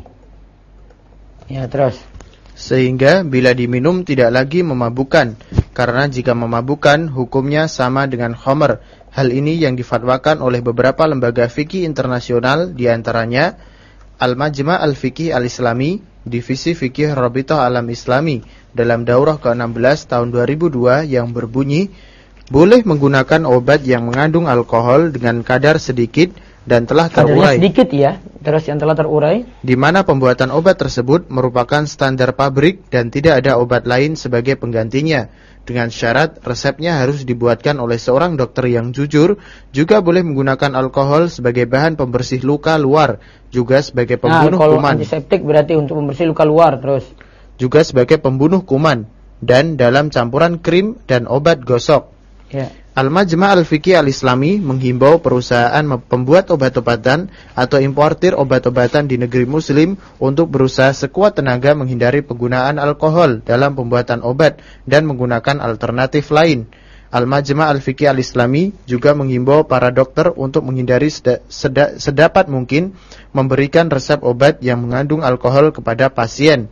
Ya, terus. Sehingga bila diminum tidak lagi memabukkan, karena jika memabukkan hukumnya sama dengan khamr. Hal ini yang difatwakan oleh beberapa lembaga fikih internasional, diantaranya Al-Majma' Al-Fiqih Al-Islami, Divisi Fikih Rabithah Alam Islami, dalam daurah ke-16 tahun 2002 yang berbunyi, boleh menggunakan obat yang mengandung alkohol dengan kadar sedikit dan telah terurai. Kadarnya sedikit ya, terus yang telah terurai, di mana pembuatan obat tersebut merupakan standar pabrik dan tidak ada obat lain sebagai penggantinya. Dengan syarat resepnya harus dibuatkan oleh seorang dokter yang jujur. Juga boleh menggunakan alkohol sebagai bahan pembersih luka luar, juga sebagai pembunuh kuman. Antiseptik berarti untuk membersih luka luar, terus juga sebagai pembunuh kuman, dan dalam campuran krim dan obat gosok. Ya. Al-Majma' Al-Fiqih Al-Islami menghimbau perusahaan pembuat obat-obatan atau importir obat-obatan di negeri muslim untuk berusaha sekuat tenaga menghindari penggunaan alkohol dalam pembuatan obat dan menggunakan alternatif lain. Al-Majma' Al-Fiqih Al-Islami juga menghimbau para dokter untuk menghindari sedapat mungkin memberikan resep obat yang mengandung alkohol kepada pasien.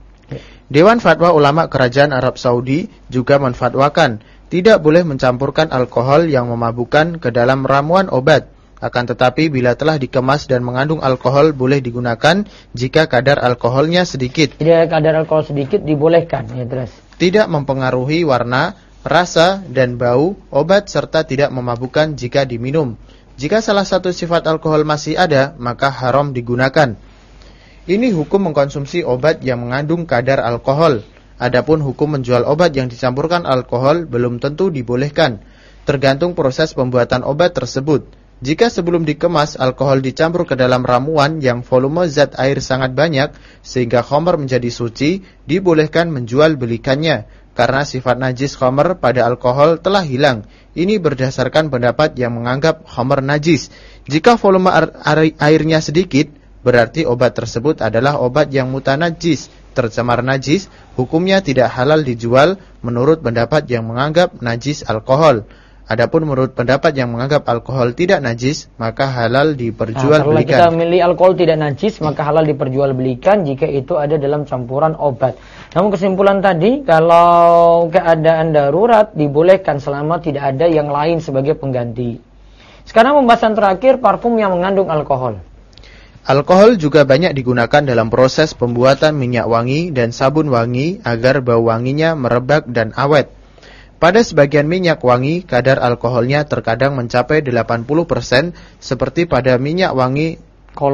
Dewan Fatwa Ulama Kerajaan Arab Saudi juga menfatwakan tidak boleh mencampurkan alkohol yang memabukkan ke dalam ramuan obat. Akan tetapi bila telah dikemas dan mengandung alkohol boleh digunakan jika kadar alkoholnya sedikit. Jika kadar alkohol sedikit dibolehkan, ya terus. Tidak mempengaruhi warna, rasa dan bau obat serta tidak memabukkan jika diminum. Jika salah satu sifat alkohol masih ada, maka haram digunakan. Ini hukum mengkonsumsi obat yang mengandung kadar alkohol. Adapun hukum menjual obat yang dicampurkan alkohol belum tentu dibolehkan, tergantung proses pembuatan obat tersebut. Jika sebelum dikemas alkohol dicampur ke dalam ramuan yang volume zat air sangat banyak sehingga khamr menjadi suci, dibolehkan menjual belikannya. karena sifat najis khamr pada alkohol telah hilang. Ini berdasarkan pendapat yang menganggap khamr najis. Jika volume airnya sedikit, berarti obat tersebut adalah obat yang mutanajis, tercemar najis, hukumnya tidak halal dijual menurut pendapat yang menganggap najis alkohol. Adapun menurut pendapat yang menganggap alkohol tidak najis, maka halal diperjualbelikan. Kalau kita milih alkohol tidak najis, maka halal diperjualbelikan jika itu ada dalam campuran obat. Namun kesimpulan tadi, kalau keadaan darurat dibolehkan selama tidak ada yang lain sebagai pengganti. Sekarang pembahasan terakhir, parfum yang mengandung alkohol. Alkohol juga banyak digunakan dalam proses pembuatan minyak wangi dan sabun wangi agar bau wanginya merebak dan awet. Pada sebagian minyak wangi, kadar alkoholnya terkadang mencapai 80% seperti pada minyak wangi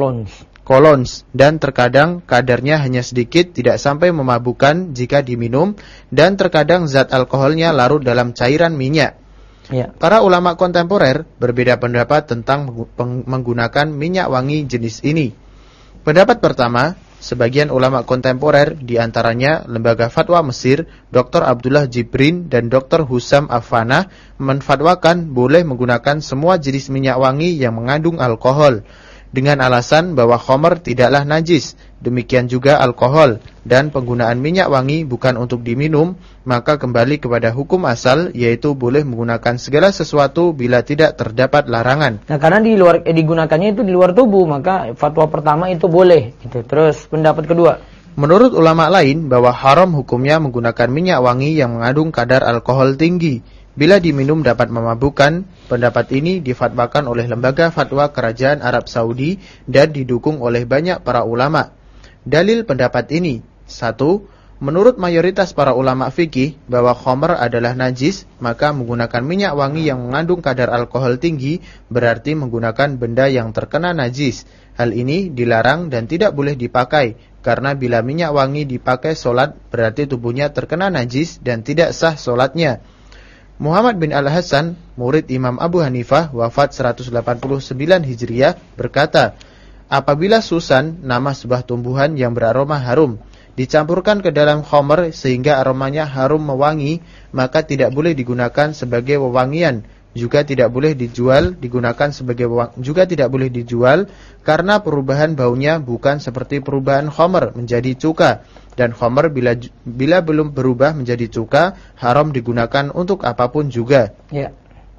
Cologne, dan terkadang kadarnya hanya sedikit, tidak sampai memabukkan jika diminum, dan terkadang zat alkoholnya larut dalam cairan minyak. Ya. Para ulama kontemporer berbeda pendapat tentang menggunakan minyak wangi jenis ini. Pendapat pertama, sebagian ulama kontemporer, diantaranya Lembaga Fatwa Mesir, Dr. Abdullah Jibrin dan Dr. Husam Afana, menfatwakan boleh menggunakan semua jenis minyak wangi yang mengandung alkohol, dengan alasan bahwa khamr tidaklah najis, demikian juga alkohol, dan penggunaan minyak wangi bukan untuk diminum, maka kembali kepada hukum asal, yaitu boleh menggunakan segala sesuatu bila tidak terdapat larangan. Nah, karena digunakannya itu di luar tubuh, maka fatwa pertama itu boleh. Gitu. Terus pendapat kedua. Menurut ulama lain, bahwa haram hukumnya menggunakan minyak wangi yang mengandung kadar alkohol tinggi. Bila diminum dapat memabukkan. Pendapat ini difatwakan oleh Lembaga Fatwa Kerajaan Arab Saudi dan didukung oleh banyak para ulama. Dalil pendapat ini: 1. Menurut mayoritas para ulama fikih bahwa khamr adalah najis, maka menggunakan minyak wangi yang mengandung kadar alkohol tinggi berarti menggunakan benda yang terkena najis. Hal ini dilarang dan tidak boleh dipakai, karena bila minyak wangi dipakai solat berarti tubuhnya terkena najis dan tidak sah solatnya. Muhammad bin Al-Hasan, murid Imam Abu Hanifah, wafat 189 Hijriah, berkata, apabila susan, nama sebuah tumbuhan yang beraroma harum, dicampurkan ke dalam khamr sehingga aromanya harum mewangi, maka tidak boleh digunakan sebagai wewangian, juga tidak boleh dijual karena perubahan baunya bukan seperti perubahan khamr menjadi cuka, dan khamr bila belum berubah menjadi cuka haram digunakan untuk apapun juga. Ya.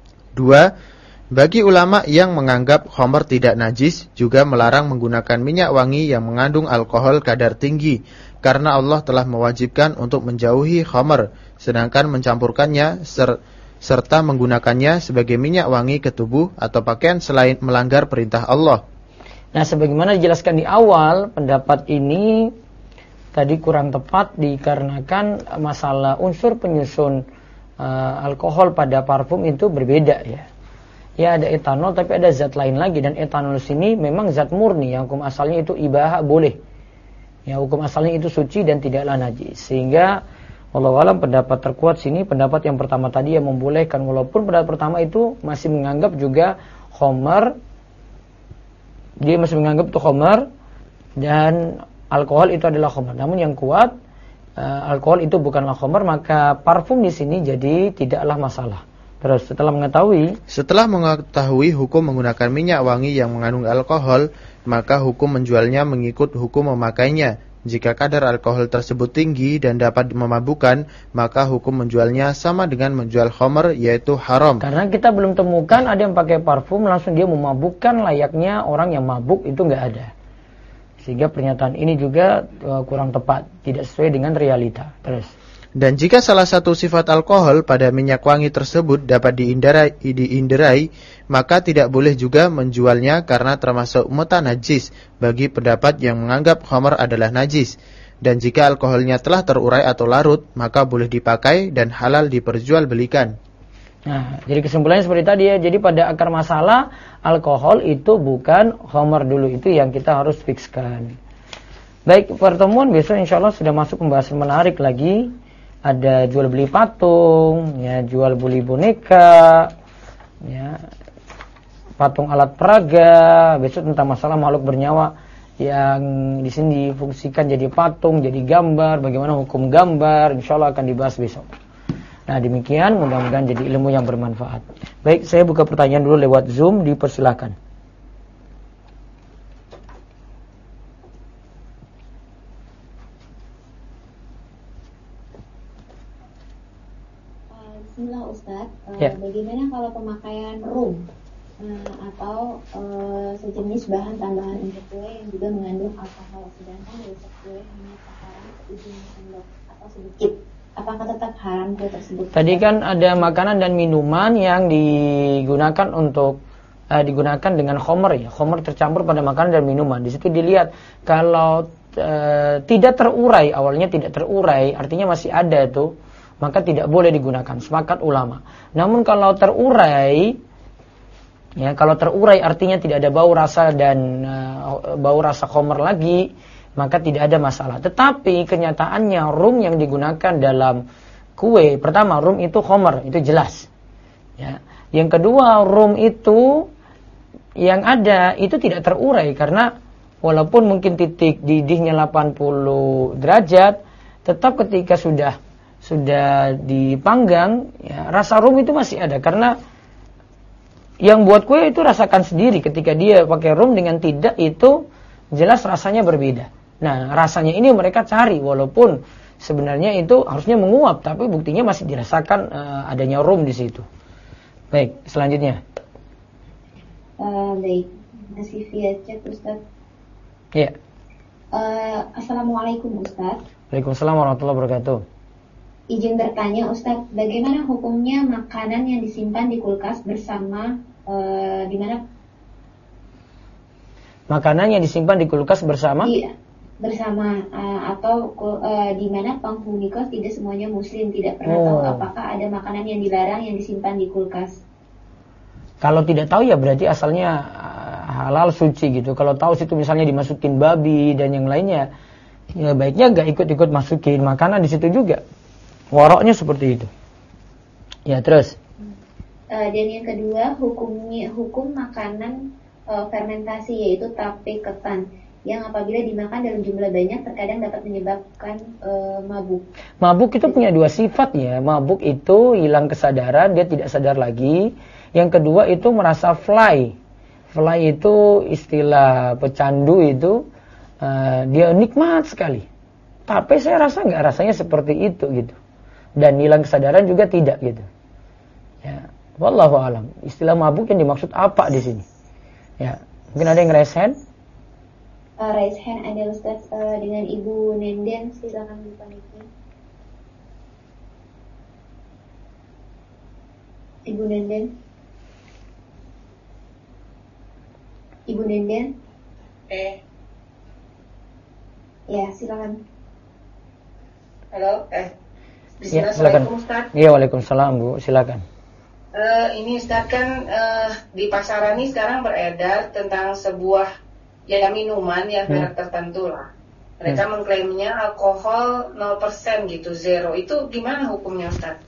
2. Bagi ulama yang menganggap khamr tidak najis juga melarang menggunakan minyak wangi yang mengandung alkohol kadar tinggi, karena Allah telah mewajibkan untuk menjauhi khamr, sedangkan mencampurkannya serta menggunakannya sebagai minyak wangi ke tubuh atau pakaian selain melanggar perintah Allah. Nah, sebagaimana dijelaskan di awal, pendapat ini tadi kurang tepat dikarenakan masalah unsur penyusun alkohol pada parfum itu berbeda ya. Ya, ada etanol tapi ada zat lain lagi, dan etanol sini memang zat murni yang hukum asalnya itu ibaha boleh. Ya, hukum asalnya itu suci dan tidaklah najis. Sehingga wallahu alam pendapat terkuat sini pendapat yang pertama tadi yang membolehkan, walaupun pendapat pertama itu masih menganggap juga khamr, dia masih menganggap itu khamr dan alkohol itu adalah khamr. Namun yang kuat alkohol itu bukanlah khamr, maka parfum di sini jadi tidaklah masalah. Terus setelah mengetahui hukum menggunakan minyak wangi yang mengandung alkohol, maka hukum menjualnya mengikut hukum memakainya. Jika kadar alkohol tersebut tinggi dan dapat memabukkan, maka hukum menjualnya sama dengan menjual khamr, yaitu haram. Karena kita belum temukan ada yang pakai parfum langsung dia memabukkan layaknya orang yang mabuk, itu nggak ada. Sehingga pernyataan ini juga kurang tepat, tidak sesuai dengan realita. Terus. Dan jika salah satu sifat alkohol pada minyak wangi tersebut dapat diinderai, maka tidak boleh juga menjualnya karena termasuk mutanajis bagi pendapat yang menganggap khamr adalah najis. Dan jika alkoholnya telah terurai atau larut, maka boleh dipakai dan halal diperjualbelikan. Nah, jadi kesimpulannya seperti tadi ya. Jadi pada akar masalah, alkohol itu bukan khamr dulu, itu yang kita harus fikskan. Baik, pertemuan besok insyaAllah sudah masuk pembahasan menarik lagi. Ada jual beli patung, ya, jual beli boneka, ya, patung alat peraga. Besok tentang masalah makhluk bernyawa yang di sini difungsikan jadi patung, jadi gambar, bagaimana hukum gambar, insya Allah akan dibahas besok. Nah demikian, mudah-mudahan jadi ilmu yang bermanfaat. Baik, saya buka pertanyaan dulu lewat Zoom, dipersilakan. Bismillah Ustadz, Ya. bagaimana kalau pemakaian rum atau sejenis bahan tambahan untuk kue yang juga mengandung alkohol, sedangkan resep kue hanya takaran seujung sendok atau sedikit, apakah tetap haram kue tersebut? Tadi kan ada makanan dan minuman yang digunakan untuk digunakan dengan khomer ya, khomer tercampur pada makanan dan minuman. Di situ dilihat kalau tidak terurai, awalnya tidak terurai, artinya masih ada tuh, maka tidak boleh digunakan, sepakat ulama. Namun kalau terurai, ya kalau terurai artinya tidak ada bau rasa dan bau rasa khomer lagi, maka tidak ada masalah. Tetapi kenyataannya rum yang digunakan dalam kue, pertama rum itu khomer, itu jelas. Ya. Yang kedua rum itu yang ada itu tidak terurai karena walaupun mungkin titik didihnya 80 derajat, tetap ketika sudah dipanggang, ya, rasa rum itu masih ada karena yang buat kue itu rasakan sendiri ketika dia pakai rum dengan tidak itu jelas rasanya berbeda. Nah rasanya ini mereka cari walaupun sebenarnya itu harusnya menguap tapi buktinya masih dirasakan adanya rum di situ. Baik, selanjutnya. Baik, masih via chat Ustadz. Ya. Assalamualaikum Ustadz. Waalaikumsalam warahmatullahi wabarakatuh. Izin bertanya Ustadz, bagaimana hukumnya makanan yang disimpan di kulkas bersama di mana? Makanan yang disimpan di kulkas bersama? Iya, bersama atau di mana penghuni kos tidak semuanya muslim, tidak pernah tahu apakah ada makanan yang dilarang yang disimpan di kulkas. Kalau tidak tahu ya berarti asalnya halal suci gitu. Kalau tahu situ misalnya dimasukin babi dan yang lainnya, ya baiknya nggak ikut-ikut masukin makanan di situ juga. Waroknya seperti itu. Ya terus. Dan yang kedua hukum makanan fermentasi yaitu tape ketan yang apabila dimakan dalam jumlah banyak terkadang dapat menyebabkan mabuk. Mabuk itu punya dua sifat ya. Mabuk itu hilang kesadaran, dia tidak sadar lagi. Yang kedua itu merasa fly. Fly itu istilah pecandu itu dia nikmat sekali. Tapi saya rasa nggak rasanya seperti itu gitu. Dan hilang kesadaran juga tidak gitu. Ya, wallahu alam. Istilah mabuk yang dimaksud apa di sini? Ya, mungkin ada yang raise hand? Raise hand ada Ustaz dengan Ibu Nenden, silakan buka mic-nya. Ibu Nenden. Ibu Nenden. Ya, silakan. Halo, Ya, silakan. Ustaz. Iya, waalaikumsalam Bu, silakan. Ini Ustaz kan di pasaran ini sekarang beredar tentang sebuah minuman ya merek tertentu lah. Mereka mengklaimnya alkohol 0% gitu, zero. Itu gimana hukumnya Ustaz?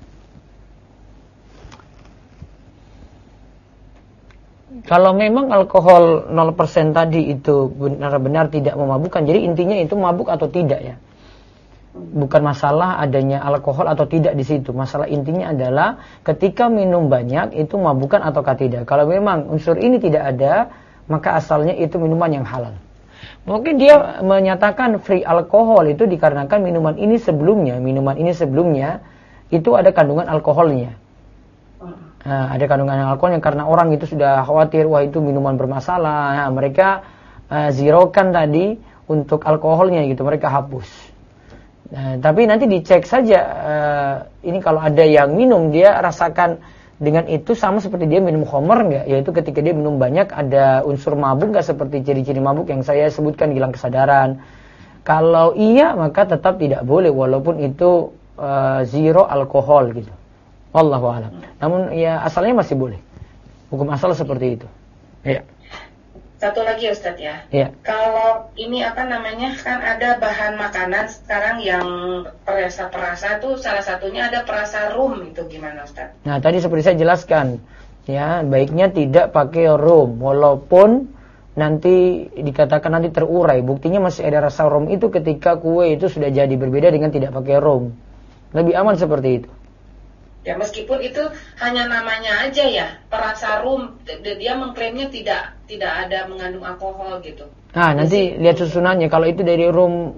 Kalau memang alkohol 0% tadi itu benar-benar tidak memabukkan, jadi intinya itu mabuk atau tidak ya. Bukan masalah adanya alkohol atau tidak di situ. Masalah intinya adalah ketika minum banyak itu mabukan ataukah tidak. Kalau memang unsur ini tidak ada, maka asalnya itu minuman yang halal. Mungkin dia menyatakan free alkohol itu dikarenakan minuman ini sebelumnya itu ada kandungan alkoholnya. Nah, ada kandungan alkoholnya karena orang itu sudah khawatir wah itu minuman bermasalah. Nah, mereka zerokan tadi untuk alkoholnya gitu, mereka hapus. Nah, tapi nanti dicek saja ini kalau ada yang minum dia rasakan dengan itu sama seperti dia minum khamr enggak, yaitu ketika dia minum banyak ada unsur mabuk enggak seperti ciri-ciri mabuk yang saya sebutkan, hilang kesadaran. Kalau iya maka tetap tidak boleh walaupun itu zero alkohol gitu. Wallahu a'lam. Namun ya asalnya masih boleh. Hukum asal seperti itu. Iya. Satu lagi Ustadz ya. Iya. Kalau ini kan ada bahan makanan sekarang yang perasa itu salah satunya ada perasa rum, itu gimana Ustadz? Nah tadi seperti saya jelaskan ya, baiknya tidak pakai rum walaupun nanti dikatakan nanti terurai. Buktinya masih ada rasa rum itu ketika kue itu sudah jadi, berbeda dengan tidak pakai rum. Lebih aman seperti itu. Ya meskipun itu hanya namanya aja ya, perasa rum, dia mengklaimnya tidak ada mengandung alkohol gitu. Nah, nanti lihat susunannya. Kalau itu dari rum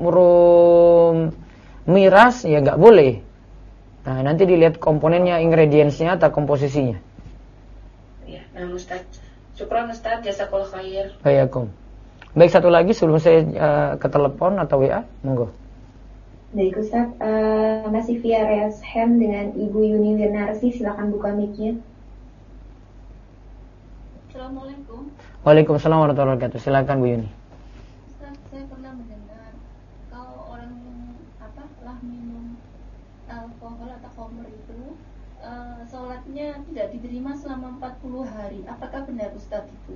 miras ya nggak boleh. Nah, nanti dilihat komponennya, ingredientsnya atau komposisinya. Ya, nah Ustaz. Syukran Ustaz, jazakallahu khair. Bayakum. Baik, satu lagi sebelum saya ke telepon atau WA, monggo. Baik Ustaz, masih via Reshem dengan Ibu Yuni Wirnarsi, silakan buka mic-nya. Assalamualaikum. Waalaikumsalam warahmatullahi wabarakatuh. Silakan Bu Yuni. Ustaz, saya pernah mendengar kalau orang telah minum alkohol atau khamr itu sholatnya tidak diterima selama 40 hari. Apakah benar Ustaz itu?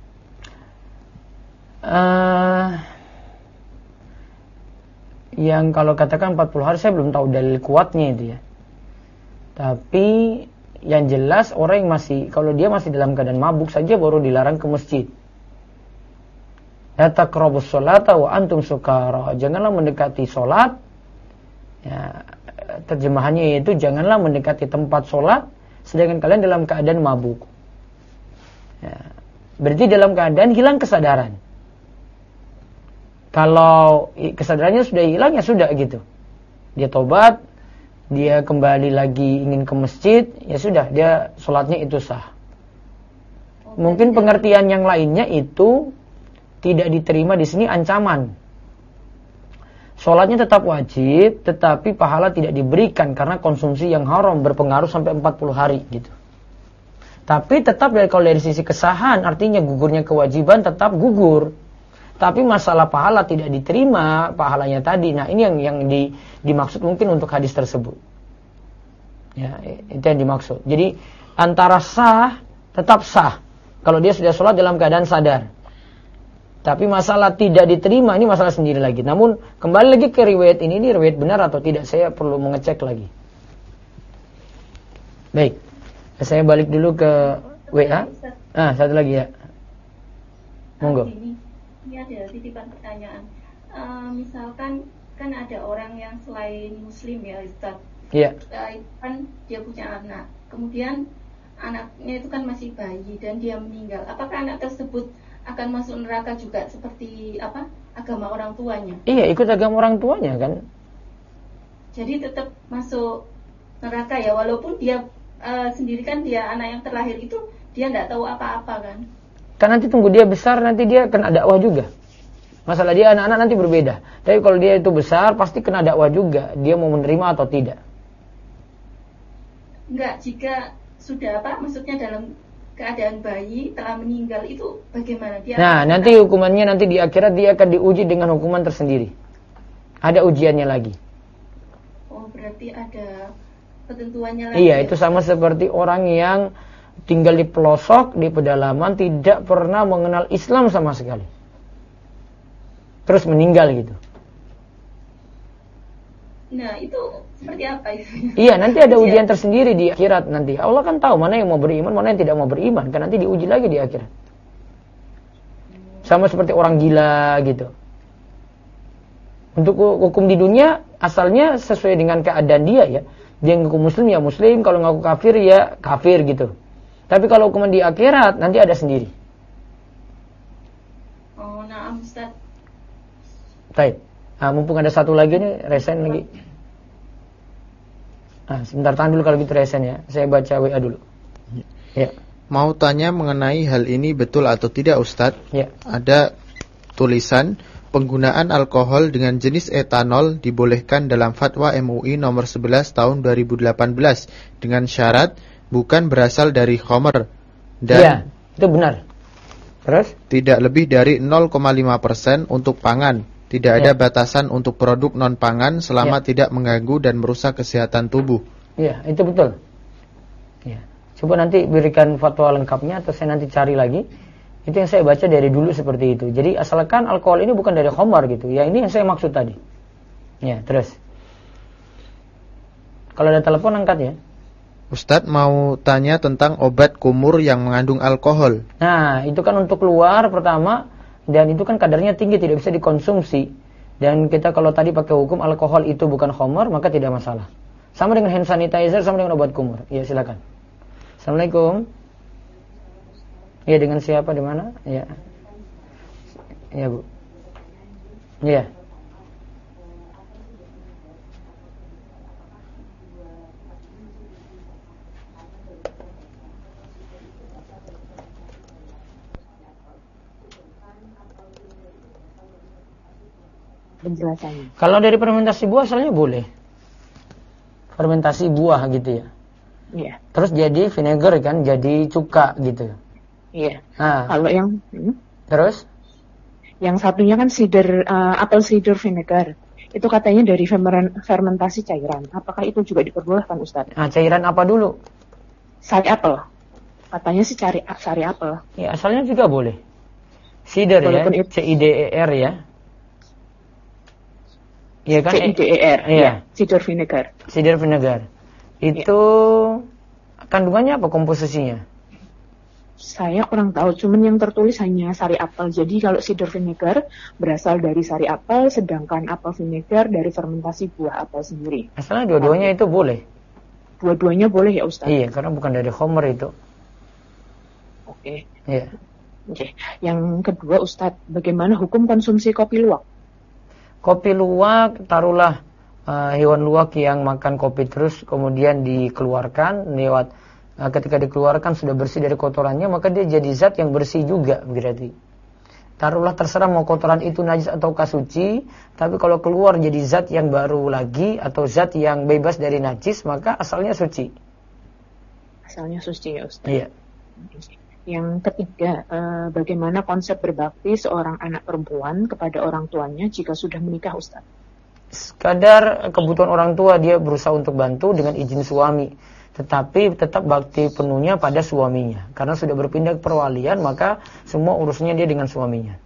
Yang kalau katakan 40 hari saya belum tahu dalil kuatnya itu ya. Tapi yang jelas orang yang kalau dia masih dalam keadaan mabuk saja baru dilarang ke masjid. La taqrabus sholata wa antum sukara. Janganlah mendekati sholat. Ya, terjemahannya yaitu janganlah mendekati tempat sholat sedangkan kalian dalam keadaan mabuk. Ya, berarti dalam keadaan hilang kesadaran. Kalau kesadarannya sudah hilang ya sudah gitu. Dia tobat, dia kembali lagi ingin ke masjid, ya sudah, dia sholatnya itu sah. Mungkin pengertian yang lainnya itu tidak diterima di sini ancaman. Sholatnya tetap wajib, tetapi pahala tidak diberikan karena konsumsi yang haram berpengaruh sampai 40 hari gitu. Tapi tetap kalau dari sisi kesahan, artinya gugurnya kewajiban tetap gugur. Tapi masalah pahala tidak diterima, pahalanya tadi. Nah ini yang dimaksud mungkin untuk hadis tersebut. Ya, itu yang dimaksud. Jadi antara sah, tetap sah. Kalau dia sudah sholat dalam keadaan sadar. Tapi masalah tidak diterima, ini masalah sendiri lagi. Namun kembali lagi ke riwayat ini riwayat benar atau tidak, saya perlu mengecek lagi. Baik, saya balik dulu ke WA. Satu lagi ya. Monggo. Ini ada titipan pertanyaan. Misalkan kan ada orang yang selain muslim ya Ustaz. Iya. Kan dia punya anak. Kemudian anaknya itu kan masih bayi dan dia meninggal. Apakah anak tersebut akan masuk neraka juga seperti agama orang tuanya? Iya, ikut agama orang tuanya kan. Jadi tetap masuk neraka ya, walaupun dia sendiri kan dia anak yang terlahir itu dia tidak tahu apa-apa kan. Kan nanti tunggu dia besar, nanti dia kena dakwah juga. Masalah dia anak-anak nanti berbeda. Tapi kalau dia itu besar, pasti kena dakwah juga. Dia mau menerima atau tidak. Enggak, jika sudah maksudnya dalam keadaan bayi telah meninggal itu bagaimana? Nanti hukumannya nanti di akhirat dia akan diuji dengan hukuman tersendiri. Ada ujiannya lagi. Oh, berarti ada ketentuannya lagi. Iya, itu sama seperti orang yang tinggal di pelosok, di pedalaman, tidak pernah mengenal Islam sama sekali. Terus meninggal gitu. Nah, itu seperti apa itu? Iya, nanti ada ujian tersendiri di akhirat nanti. Allah kan tahu mana yang mau beriman, mana yang tidak mau beriman. Kan nanti diuji lagi di akhirat. Sama seperti orang gila gitu. Untuk hukum di dunia, asalnya sesuai dengan keadaan dia ya. Dia ngaku muslim ya muslim, kalau ngaku kafir ya kafir gitu. Tapi kalau hukuman di akhirat nanti ada sendiri. Oh, na'am Ustaz. Baik. Mumpung ada satu lagi nih, resen lagi. Sebentar, tahan dulu kalau gitu resen ya. Saya baca WA dulu. Ya. Mau tanya mengenai hal ini betul atau tidak Ustaz? Ya. Ada tulisan penggunaan alkohol dengan jenis etanol dibolehkan dalam fatwa MUI nomor 11 tahun 2018 dengan syarat bukan berasal dari khamr dan ya, itu benar. Terus? Tidak lebih dari 0,5% untuk pangan. Tidak ada batasan untuk produk non-pangan selama tidak mengganggu dan merusak kesehatan tubuh. Iya, itu betul. Ya. Coba nanti berikan fatwa lengkapnya atau saya nanti cari lagi. Itu yang saya baca dari dulu seperti itu. Jadi asalkan alkohol ini bukan dari khamar gitu. Ya ini yang saya maksud tadi. Ya, terus. Kalau ada telepon angkat ya. Ustadz mau tanya tentang obat kumur yang mengandung alkohol. Nah, itu kan untuk keluar pertama, dan itu kan kadarnya tinggi, tidak bisa dikonsumsi. Dan kita kalau tadi pakai hukum alkohol itu bukan khamar, maka tidak masalah. Sama dengan hand sanitizer, sama dengan obat kumur. Ya, silakan. Assalamualaikum. Ya, dengan siapa, di mana? Ya. Ya, Bu. Ya. Penjelasannya. Kalau dari fermentasi buah asalnya boleh. Fermentasi buah gitu ya. Iya. Terus jadi vinegar kan, jadi cuka gitu. Iya. Nah, Kalau yang terus yang satunya kan apple cider vinegar. Itu katanya dari fermentasi cairan. Apakah itu juga diperbolehkan, Ustaz? nah, cairan apa dulu? Sari apel. Katanya sih sari apel. Ya, asalnya juga boleh. Cider ya, CIDER ya. Iya kan? CIDER. Iya. Cider vinegar. Cider vinegar. Itu kandungannya apa, komposisinya? Saya kurang tahu, cuman yang tertulis hanya sari apel. Jadi kalau cider vinegar berasal dari sari apel, sedangkan apel vinegar dari fermentasi buah apel sendiri. Asalnya dua-duanya itu boleh. Dua-duanya boleh ya, Ustaz? Iya, karena bukan dari khamr itu. Oke. Iya. Oke. Yang kedua, Ustaz, bagaimana hukum konsumsi kopi luwak? Kopi luwak, taruhlah hewan luwak yang makan kopi terus kemudian dikeluarkan lewat ketika dikeluarkan sudah bersih dari kotorannya, maka dia jadi zat yang bersih juga berarti. Taruhlah terserah mau kotoran itu najis atau suci, tapi kalau keluar jadi zat yang baru lagi atau zat yang bebas dari najis, maka asalnya suci. Asalnya suci ya, Ustaz. Iya. Yang ketiga, bagaimana konsep berbakti seorang anak perempuan kepada orang tuanya jika sudah menikah, Ustaz? Sekadar kebutuhan orang tua dia berusaha untuk bantu dengan izin suami, tetapi tetap bakti penuhnya pada suaminya. Karena sudah berpindah ke perwalian, maka semua urusannya dia dengan suaminya.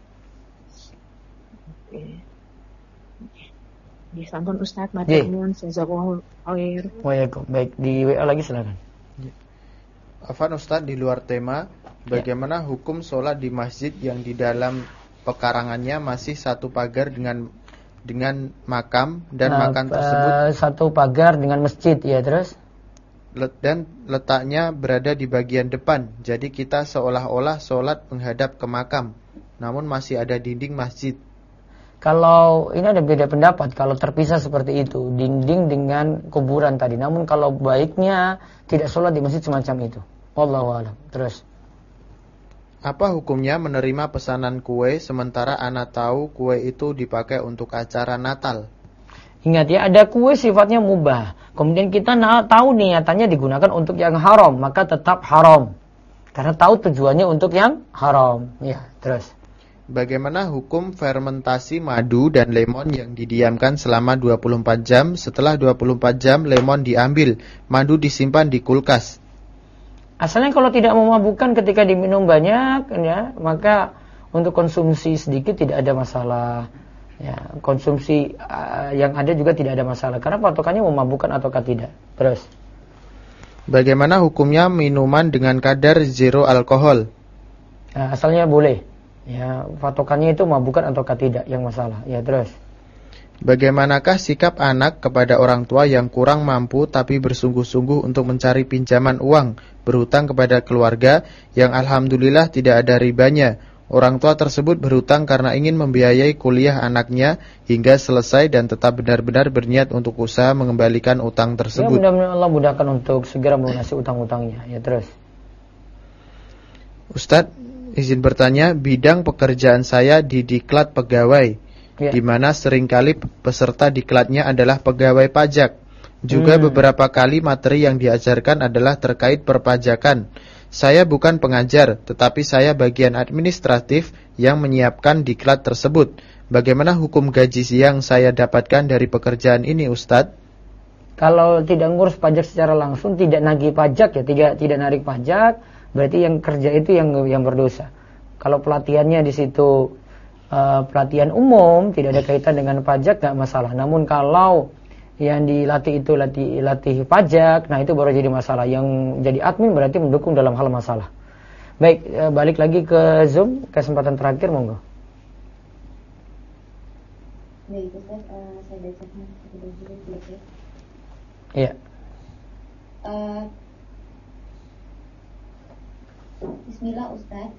Oke. Disantun Ustaz, maturnuwun, jazakallahu khair. Waalaikumsalam. Baik, di WA lagi silakan. Afan Ustaz, di luar tema, bagaimana hukum sholat di masjid yang di dalam pekarangannya masih satu pagar dengan makam dan makam tersebut satu pagar dengan masjid ya, terus dan letaknya berada di bagian depan, jadi kita seolah-olah sholat menghadap ke makam, namun masih ada dinding masjid. Kalau ini ada beda pendapat kalau terpisah seperti itu, dinding dengan kuburan tadi. Namun kalau baiknya tidak sholat di masjid semacam itu. Wallahu a'lam. Terus, apa hukumnya menerima pesanan kue sementara anak tahu kue itu dipakai untuk acara Natal? Ingat ya, ada kue sifatnya mubah. Kemudian kita tahu niatannya digunakan untuk yang haram, maka tetap haram. Karena tahu tujuannya untuk yang haram. Ya, terus. Bagaimana hukum fermentasi madu dan lemon yang didiamkan selama 24 jam? Setelah 24 jam lemon diambil, madu disimpan di kulkas. Asalnya kalau tidak memabukkan ketika diminum banyak, ya, maka untuk konsumsi sedikit tidak ada masalah. Ya, konsumsi yang ada juga tidak ada masalah. Karena patokannya memabukkan ataukah tidak. Terus. Bagaimana hukumnya minuman dengan kadar zero alkohol? Nah, asalnya boleh. Ya, patokannya itu mabukkan ataukah tidak yang masalah. Ya, terus. Bagaimanakah sikap anak kepada orang tua yang kurang mampu tapi bersungguh-sungguh untuk mencari pinjaman uang, berhutang kepada keluarga yang alhamdulillah tidak ada ribanya? Orang tua tersebut berhutang karena ingin membiayai kuliah anaknya hingga selesai dan tetap benar-benar berniat untuk usaha mengembalikan utang tersebut. Ya, mudah-mudahan Allah mudahkan untuk segera melunasi utang-utangnya. Ya, terus. Ustadz, izin bertanya, bidang pekerjaan saya di diklat pegawai, ya, di mana seringkali peserta diklatnya adalah pegawai pajak. Juga beberapa kali materi yang diajarkan adalah terkait perpajakan. Saya bukan pengajar, tetapi saya bagian administratif yang menyiapkan diklat tersebut. Bagaimana hukum gaji yang saya dapatkan dari pekerjaan ini, Ustadz? Kalau tidak ngurus pajak secara langsung, tidak nagih pajak ya, tidak narik pajak, berarti yang kerja itu yang berdosa. Kalau pelatihannya di situ pelatihan umum, tidak ada kaitan dengan pajak, nggak masalah. Namun kalau yang dilatih itu latih pajak, nah itu baru jadi masalah. Yang jadi admin berarti mendukung dalam hal masalah. Baik, balik lagi ke Zoom, kesempatan terakhir, monggo. Baik, Ustaz, saya bacakan dulu ya. Iya. Bismillah Ustaz,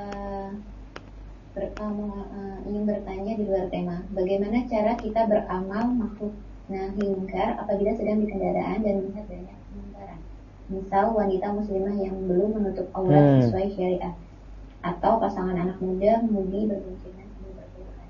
ingin bertanya di luar tema. Bagaimana cara kita beramal makhluk nahi mungkar apabila sedang di kendaraan dan melihat banyak kemungkaran? Misal wanita muslimah yang belum menutup aurat sesuai syariat, atau pasangan anak muda mengemudi berboncengan sambil berpelukan.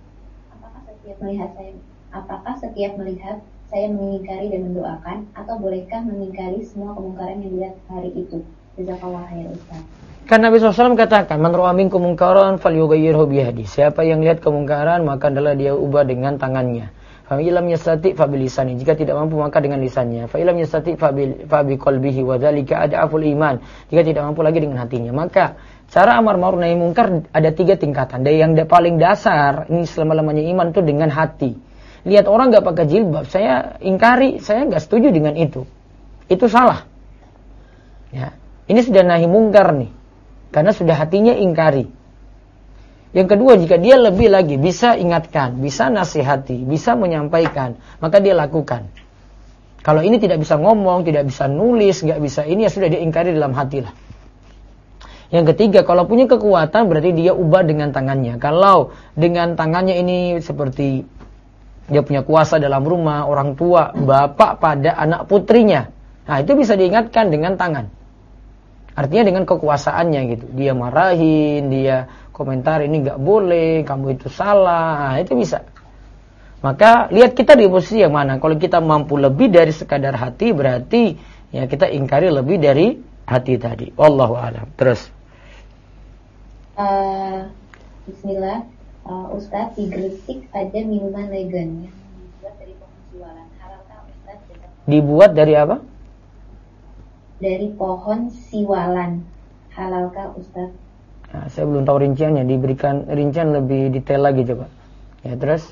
Apakah setiap melihat saya mengingkari dan mendoakan, atau bolehkah mengingkari semua kemungkaran yang dilihat hari itu? Jazakallah khair Ustaz. Kan Nabi SAW katakan, man ra'a minkum munkaran falyughayyirhu biyadihi. Siapa yang lihat kemungkaran maka adalah dia ubah dengan tangannya. Fa illam yastati' fa bilisani. Jika tidak mampu maka dengan lisannya. Fa illam yastati' fa biqalbihi wa dzalika ad'aful iman. Jika tidak mampu lagi dengan hatinya. Maka cara amar ma'ruf nahi munkar ada 3 tingkatan. Dari yang paling dasar, ini selama-lamanya iman itu dengan hati. Lihat orang gak pakai jilbab, saya ingkari, saya gak setuju dengan itu. Itu salah. Ya, ini sudah nahi mungkar nih. Karena sudah hatinya ingkari. Yang kedua, jika dia lebih lagi bisa ingatkan, bisa nasihati, bisa menyampaikan, maka dia lakukan. Kalau ini tidak bisa ngomong, tidak bisa nulis, gak bisa ini, ya sudah dia ingkari dalam hati lah. Yang ketiga, kalau punya kekuatan berarti dia ubah dengan tangannya. Kalau dengan tangannya ini seperti dia punya kuasa dalam rumah, orang tua, bapak pada anak putrinya. Nah, itu bisa diingatkan dengan tangan. Artinya dengan kekuasaannya gitu. Dia marahin, dia komentar ini gak boleh, kamu itu salah. Nah, itu bisa. Maka lihat kita di posisi yang mana. Kalau kita mampu lebih dari sekadar hati, berarti ya kita ingkari lebih dari hati tadi. Wallahu a'lam. Terus. Bismillah. Ustaz, di Gresik ada minuman vegan yang dibuat dari pohon siwalan. Halalkah Ustaz? Dibuat dari apa? Dari pohon siwalan. Halalkah Ustaz? Nah, saya belum tahu rinciannya. Diberikan rincian lebih detail lagi coba. Ya, terus?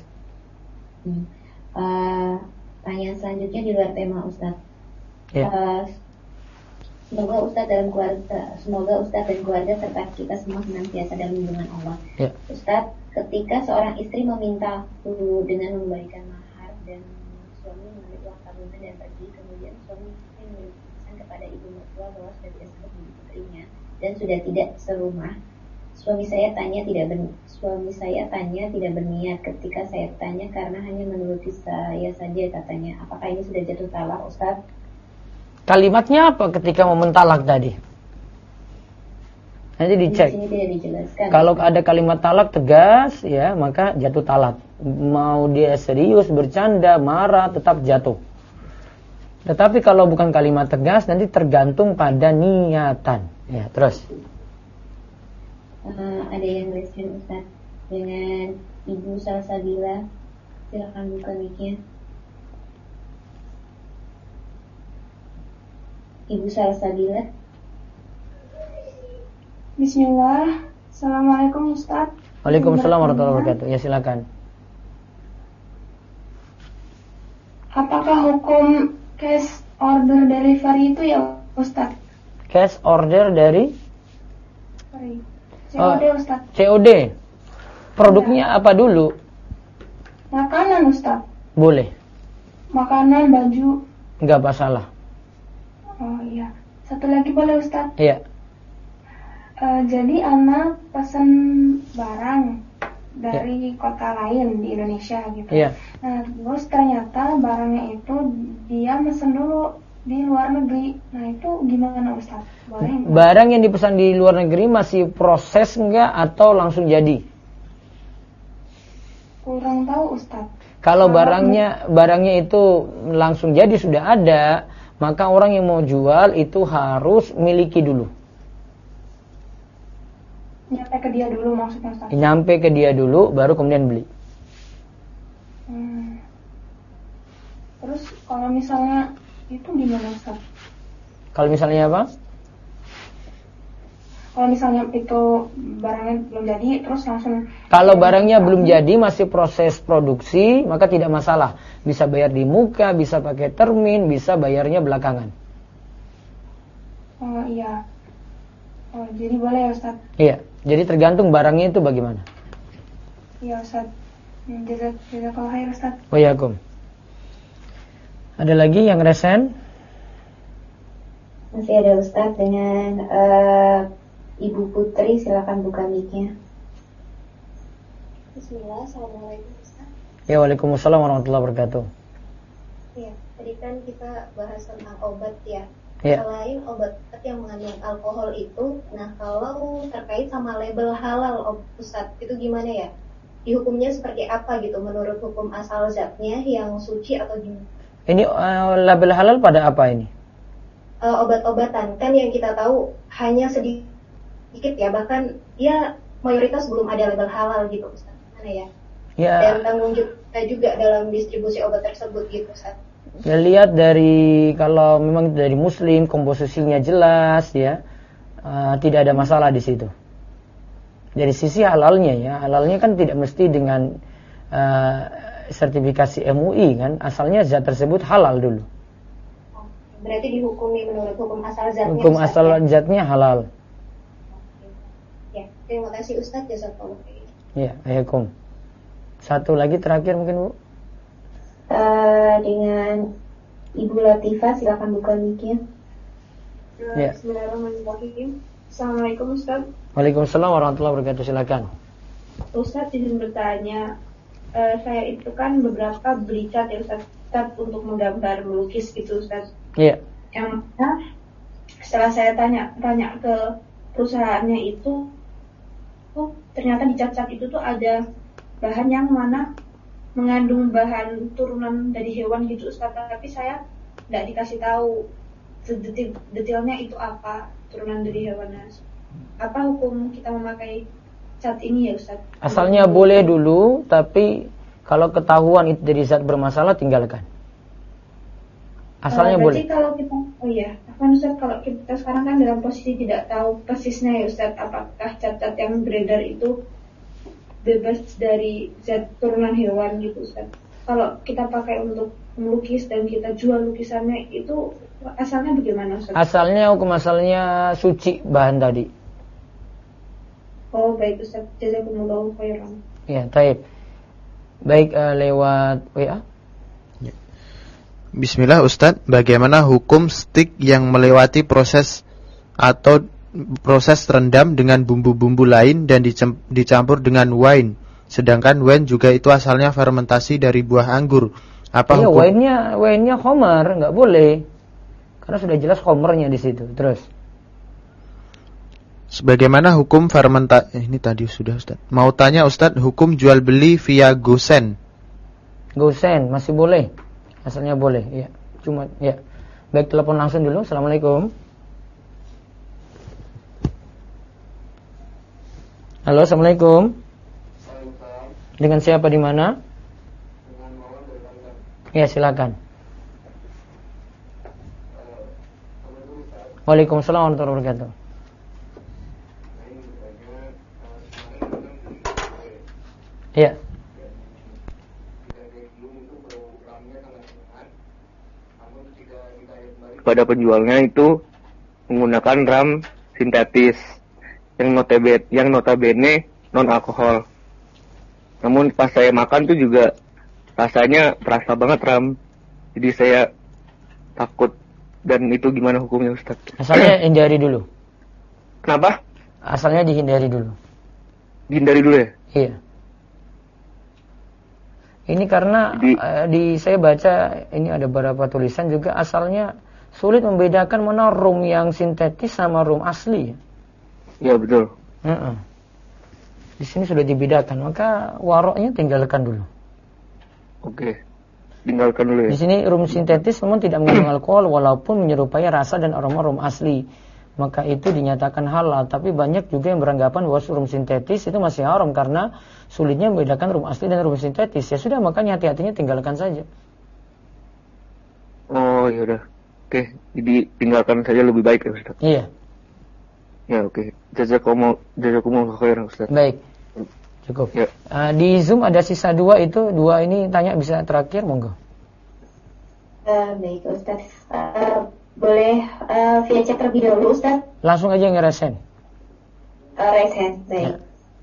Pertanyaan selanjutnya di luar tema Ustaz. Ya. Semoga Ustaz dan keluarga serta kita semua senantiasa dalam lindungan Allah. Ya. Ustaz, ketika seorang istri meminta dulu dengan memberikan mahar dan suami mengambil uang tabungan dan pergi, kemudian suami istri memberikan kepada ibu mertua bahwa sudah tidak sanggup menjadi putrinya dan sudah tidak serumah. Suami saya tanya tidak berniat. Ketika saya tanya karena hanya menuruti saya saja katanya. Apakah ini sudah jatuh talak Ustaz? Kalimatnya apa ketika mau mentalak tadi? Nanti dicek. Di sini tidak dijelaskan. Kalau ada kalimat talak tegas, ya maka jatuh talak. Mau dia serius, bercanda, marah, tetap jatuh. Tetapi kalau bukan kalimat tegas, nanti tergantung pada niatan. Ya, terus. Ada yang resmen Ustaz dengan Ibu Salsabila. Silakan buka mic-nya. Ibu Salsabila. Bismillah. Assalamualaikum Ustaz. Waalaikumsalam warahmatullahi wabarakatuh. Ya, silakan. Apakah hukum cash order delivery itu ya Ustaz? Cash order dari? COD Ustaz. COD. Produknya apa dulu? Makanan Ustaz. Boleh. Makanan, baju. Enggak masalah. Oh iya. Satu lagi boleh Ustaz? Iya. Jadi anak pesan barang dari kota lain di Indonesia gitu. Iya. Nah, terus ternyata barangnya itu dia mesen dulu di luar negeri. Nah, itu gimana Ustaz? Boleh enggak? Barang yang dipesan di luar negeri masih proses enggak atau langsung jadi? Kurang tahu Ustaz. Kalau barangnya itu langsung jadi sudah ada, maka orang yang mau jual itu harus miliki dulu. Nyampe ke dia dulu maksudnya Ustaz? Nyampe ke dia dulu, baru kemudian beli. Terus kalau misalnya itu gimana Ustaz? Kalau misalnya apa? Kalau misalnya itu barangnya belum jadi, terus langsung. Kalau barangnya belum jadi, masih proses produksi, maka tidak masalah. Bisa bayar di muka, bisa pakai termin, bisa bayarnya belakangan. Oh iya. Oh, jadi boleh ya Ustaz? Iya, jadi tergantung barangnya itu bagaimana. Iya Ustaz. Jazakallah khair Ustaz. Waalaikumsalam. Ada lagi yang resen? Masih ada Ustaz dengan Ibu Putri, silakan buka mic-nya. Bismillah, Assalamualaikum Ustaz. Ya, waalaikumsalam warahmatullahi wabarakatuh. Ya, tadi kan kita bahas tentang obat ya. Ya. Selain obat yang mengandung alkohol itu, nah kalau terkait sama label halal Ustaz, itu gimana ya? Dihukumnya seperti apa gitu menurut hukum asal zatnya yang suci atau gimana? Ini label halal pada apa ini? Obat-obatan kan yang kita tahu hanya sedikit ya, bahkan ya mayoritas belum ada label halal gitu Ustaz. Gimana ya? Ya. Dan tanggung jawab kita juga dalam distribusi obat tersebut gitu Ustaz. Ya, lihat dari, kalau memang dari muslim, komposisinya jelas ya, tidak ada masalah di situ. Dari sisi halalnya ya, halalnya kan tidak mesti dengan sertifikasi MUI kan, asalnya zat tersebut halal dulu. Berarti dihukumi menurut hukum asal zatnya. Hukum asal zatnya halal. Ya, terima kasih Ustaz, jazakallah khair. Ya, waalaikumsalam. Satu lagi terakhir mungkin Bu. Dengan Ibu Latifah, silakan buka mic-nya. Ya. Bismillahirrahmanirrahim. Assalamualaikum Ustaz. Waalaikumsalam warahmatullahi wabarakatuh. Silakan. Ustaz izin bertanya, saya itu kan beberapa beli cat ya Ustaz, cat untuk menggambar melukis gitu Ustaz. Iya. Yang mana setelah saya tanya ke perusahaannya itu, ternyata di cat-cat itu tuh ada bahan yang mana mengandung bahan turunan dari hewan gitu Ustaz, tapi saya tidak dikasih tahu detailnya itu apa turunan dari hewan. Apa hukum kita memakai cat ini ya Ustaz? Asalnya boleh dulu, tapi kalau ketahuan itu dari zat bermasalah tinggalkan. Asalnya boleh. Kalau kita, Ustaz, kalau kita sekarang kan dalam posisi tidak tahu persisnya ya Ustaz, apakah cat-cat yang beredar itu bebas dari zat turunan hewan gitu Ustaz. Kalau kita pakai untuk melukis dan kita jual lukisannya itu asalnya bagaimana Ustaz? Asalnya, hukum asalnya suci bahan tadi. Oh baik Ustaz, jazakumullahu khairan. Ya, baik. Baik, lewat WA. Ya. Bismillah Ustaz, bagaimana hukum stik yang melewati proses atau proses rendam dengan bumbu-bumbu lain dan dicampur dengan wine. Sedangkan wine juga itu asalnya fermentasi dari buah anggur. Apa hukum? Wine-nya khamar, nggak boleh. Karena sudah jelas khamarnya di situ. Terus. Sebagaimana hukum fermentasi ini tadi sudah Ustaz. Mau tanya Ustaz, hukum jual beli via GoSend. GoSend masih boleh. Asalnya boleh, ya. Cuma ya. Baik, telepon langsung dulu. Assalamualaikum. Halo, assalamualaikum. Dengan siapa di mana? Dengan Mawan dari Tangerang. Ya, silakan. Waalaikumsalam warahmatullahi wabarakatuh. Ya. Pada penjualnya itu menggunakan ram sintetis yang notabene non alkohol. Namun pas saya makan tuh juga rasanya terasa banget ram. Jadi saya takut. Dan itu gimana hukumnya Ustaz? Asalnya hindari dulu. Kenapa? Asalnya dihindari dulu. Dihindari dulu ya? Iya. Ini karena saya baca ini ada beberapa tulisan juga asalnya sulit membedakan mana rum yang sintetis sama rum asli. Iya betul. Di sini sudah dibedakan, maka waroknya tinggalkan dulu. Oke, tinggalkan dulu ya. Di sini rum sintetis memang tidak mengandung alkohol walaupun menyerupai rasa dan aroma rum asli. Maka itu dinyatakan halal. Tapi banyak juga yang beranggapan bahwa rum sintetis itu masih haram karena sulitnya membedakan rum asli dan rum sintetis. Ya sudah, makanya hati-hatinya tinggalkan saja. Oh ya udah. Oke, jadi tinggalkan saja lebih baik ya Ustaz. Iya. Ya, oke. Jazakumullah khairan, Ustaz. Baik. Cukup. Ya. Di Zoom ada sisa 2 itu. 2 ini tanya bisa terakhir, monggo. Baik Ustaz. Boleh via chat terlebih dahulu Ustaz? Langsung aja ngerasain. Raise hand, baik.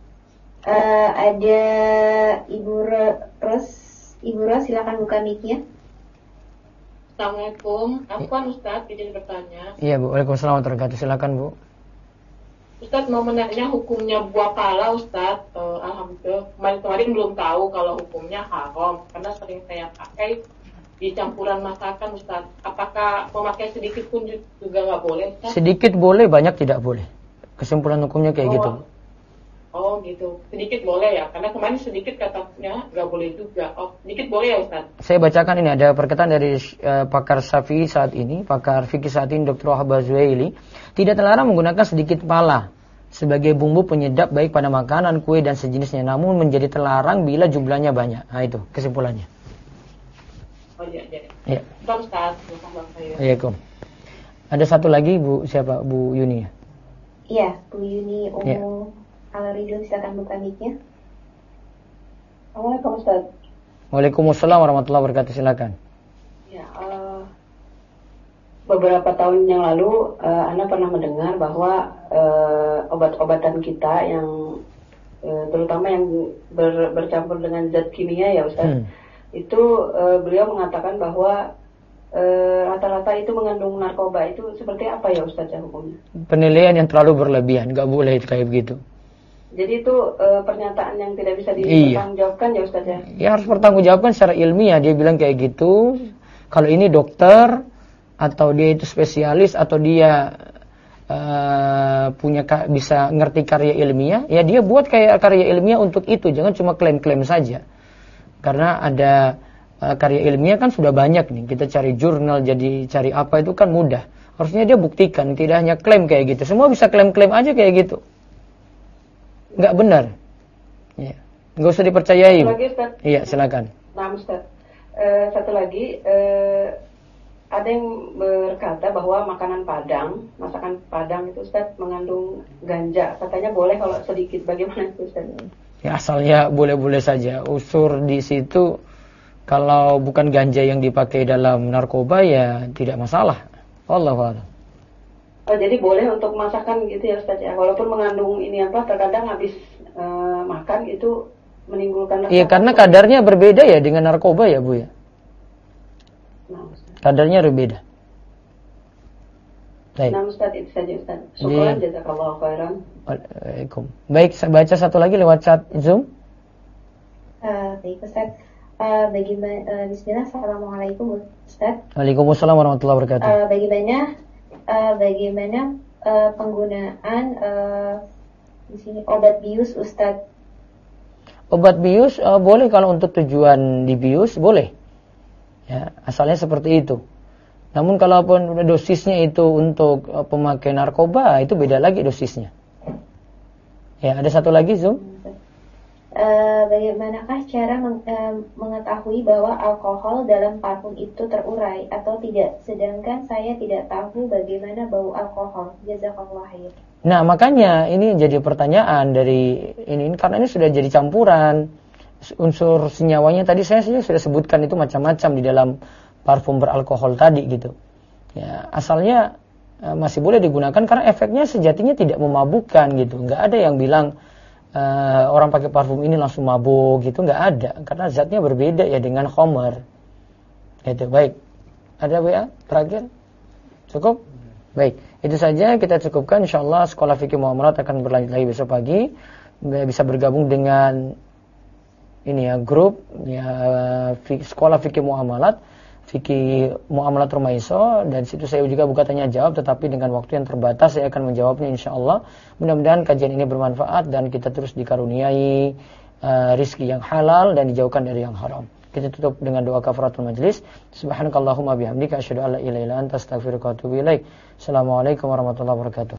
Ada Ibu Ros, silakan buka mic-nya. Assalamualaikum. Afwan Ustaz, izin bertanya. Iya Bu, waalaikumsalam warahmatullahi wabarakatuh. Silakan Bu. Ustaz mau menanya hukumnya buah pala Ustaz. Alhamdulillah kemarin belum tahu kalau hukumnya haram karena sering saya pakai di campuran masakan Ustaz. Apakah memakai sedikit pun juga nggak boleh Ustaz? Sedikit boleh, banyak tidak boleh. Kesimpulan hukumnya kayak gitu. Oh gitu, sedikit boleh ya, karena kemarin sedikit katanya nggak boleh juga. Oh, sedikit boleh ya Ustaz? Saya bacakan ini, ada perkataan dari pakar Syafi'i saat ini, pakar fikih saat ini, Dr. Wahab Az-Zuhaili. Tidak terlarang menggunakan sedikit pala sebagai bumbu penyedap baik pada makanan, kue, dan sejenisnya. Namun menjadi terlarang bila jumlahnya banyak. Nah itu kesimpulannya. Oh iya. Iya. Ustaz. Waalaikumsalam. Ada satu lagi Bu, siapa? Bu Yuni. Iya, Bu Yuni Umu. Ya. Al-Ridho, silakan buka mic-nya. Assalamualaikum Ustaz. Waalaikumsalam warahmatullahi wabarakatuh. Silakan. Ya, beberapa tahun yang lalu Anda pernah mendengar bahwa obat-obatan kita yang terutama yang bercampur dengan zat kimia ya Ustaz, itu beliau mengatakan bahwa rata-rata itu mengandung narkoba. Itu seperti apa ya Ustaz hukumnya? Penilaian yang terlalu berlebihan, nggak boleh kayak begitu. Jadi itu pernyataan yang tidak bisa dipertanggungjawabkan ya Ustaz ya? Ya harus bertanggungjawabkan secara ilmiah. Dia bilang kayak gitu. Kalau ini dokter atau dia itu spesialis atau dia bisa ngerti karya ilmiah, ya dia buat kayak karya ilmiah untuk itu. Jangan cuma klaim-klaim saja. Karena ada karya ilmiah kan sudah banyak nih. Kita cari jurnal, jadi cari apa itu kan mudah. Harusnya dia buktikan, tidak hanya klaim kayak gitu. Semua bisa klaim-klaim aja kayak gitu. Nggak benar. Ya. Nggak usah dipercayai. Iya, silakan. Nah, Ustaz. Satu lagi, ada yang berkata bahwa makanan Padang, masakan Padang itu Ustaz mengandung ganja. Katanya boleh kalau sedikit. Bagaimana itu Ustaz? Ya, asalnya boleh-boleh saja. Unsur di situ kalau bukan ganja yang dipakai dalam narkoba ya tidak masalah. Wallahu a'lam. Oh, jadi boleh untuk masakan gitu ya Ustaz ya. Walaupun mengandung ini terkadang habis makan itu menimbulkan rasa. Iya, karena kadarnya berbeda ya dengan narkoba ya Bu ya. Nah, kadarnya berbeda. Baik. Nah Ustaz, itu saja Ustaz. Syukran, jazakallahu khairan. Waalaikumsalam. Baik, saya baca satu lagi lewat chat Zoom. Baik Ustaz. Bismillah, Assalamualaikum Ustaz. Waalaikumsalam warahmatullahi wabarakatuh. Bagaimana penggunaan di sini obat bius Ustaz? Obat bius boleh kalau untuk tujuan dibius boleh. Ya, asalnya seperti itu. Namun kalaupun dosisnya itu untuk pemakai narkoba, itu beda lagi dosisnya. Ya, ada satu lagi Zoom. Bagaimanakah cara mengetahui bahwa alkohol dalam parfum itu terurai atau tidak? Sedangkan saya tidak tahu bagaimana bau alkohol. Jazakallahu khair. Nah, makanya ini jadi pertanyaan dari ini karena ini sudah jadi campuran. Unsur senyawanya tadi saya sudah sebutkan itu macam-macam di dalam parfum beralkohol tadi gitu. Ya, asalnya masih boleh digunakan karena efeknya sejatinya tidak memabukkan gitu. Enggak ada yang bilang orang pakai parfum ini langsung mabuk gitu, nggak ada karena zatnya berbeda ya dengan khamar. Itu baik. Ada WA terakhir? Cukup? Baik. Itu saja kita cukupkan. Insyaallah Sekolah Fikih Muamalat akan berlanjut lagi besok pagi. Bisa bergabung dengan ini ya grup ya Sekolah Fikih Muamalat, Fikih Muamalat Rumaiso, dan situ saya juga buka tanya jawab tetapi dengan waktu yang terbatas saya akan menjawabnya insyaallah. Mudah-mudahan kajian ini bermanfaat dan kita terus dikaruniai rizki yang halal dan dijauhkan dari yang haram. Kita tutup dengan doa kafaratul majlis. Subhanakallahumma bihamdika asyhadu an la ilaha illa anta astaghfiruka wa atubu ilaik. Assalamualaikum warahmatullahi wabarakatuh.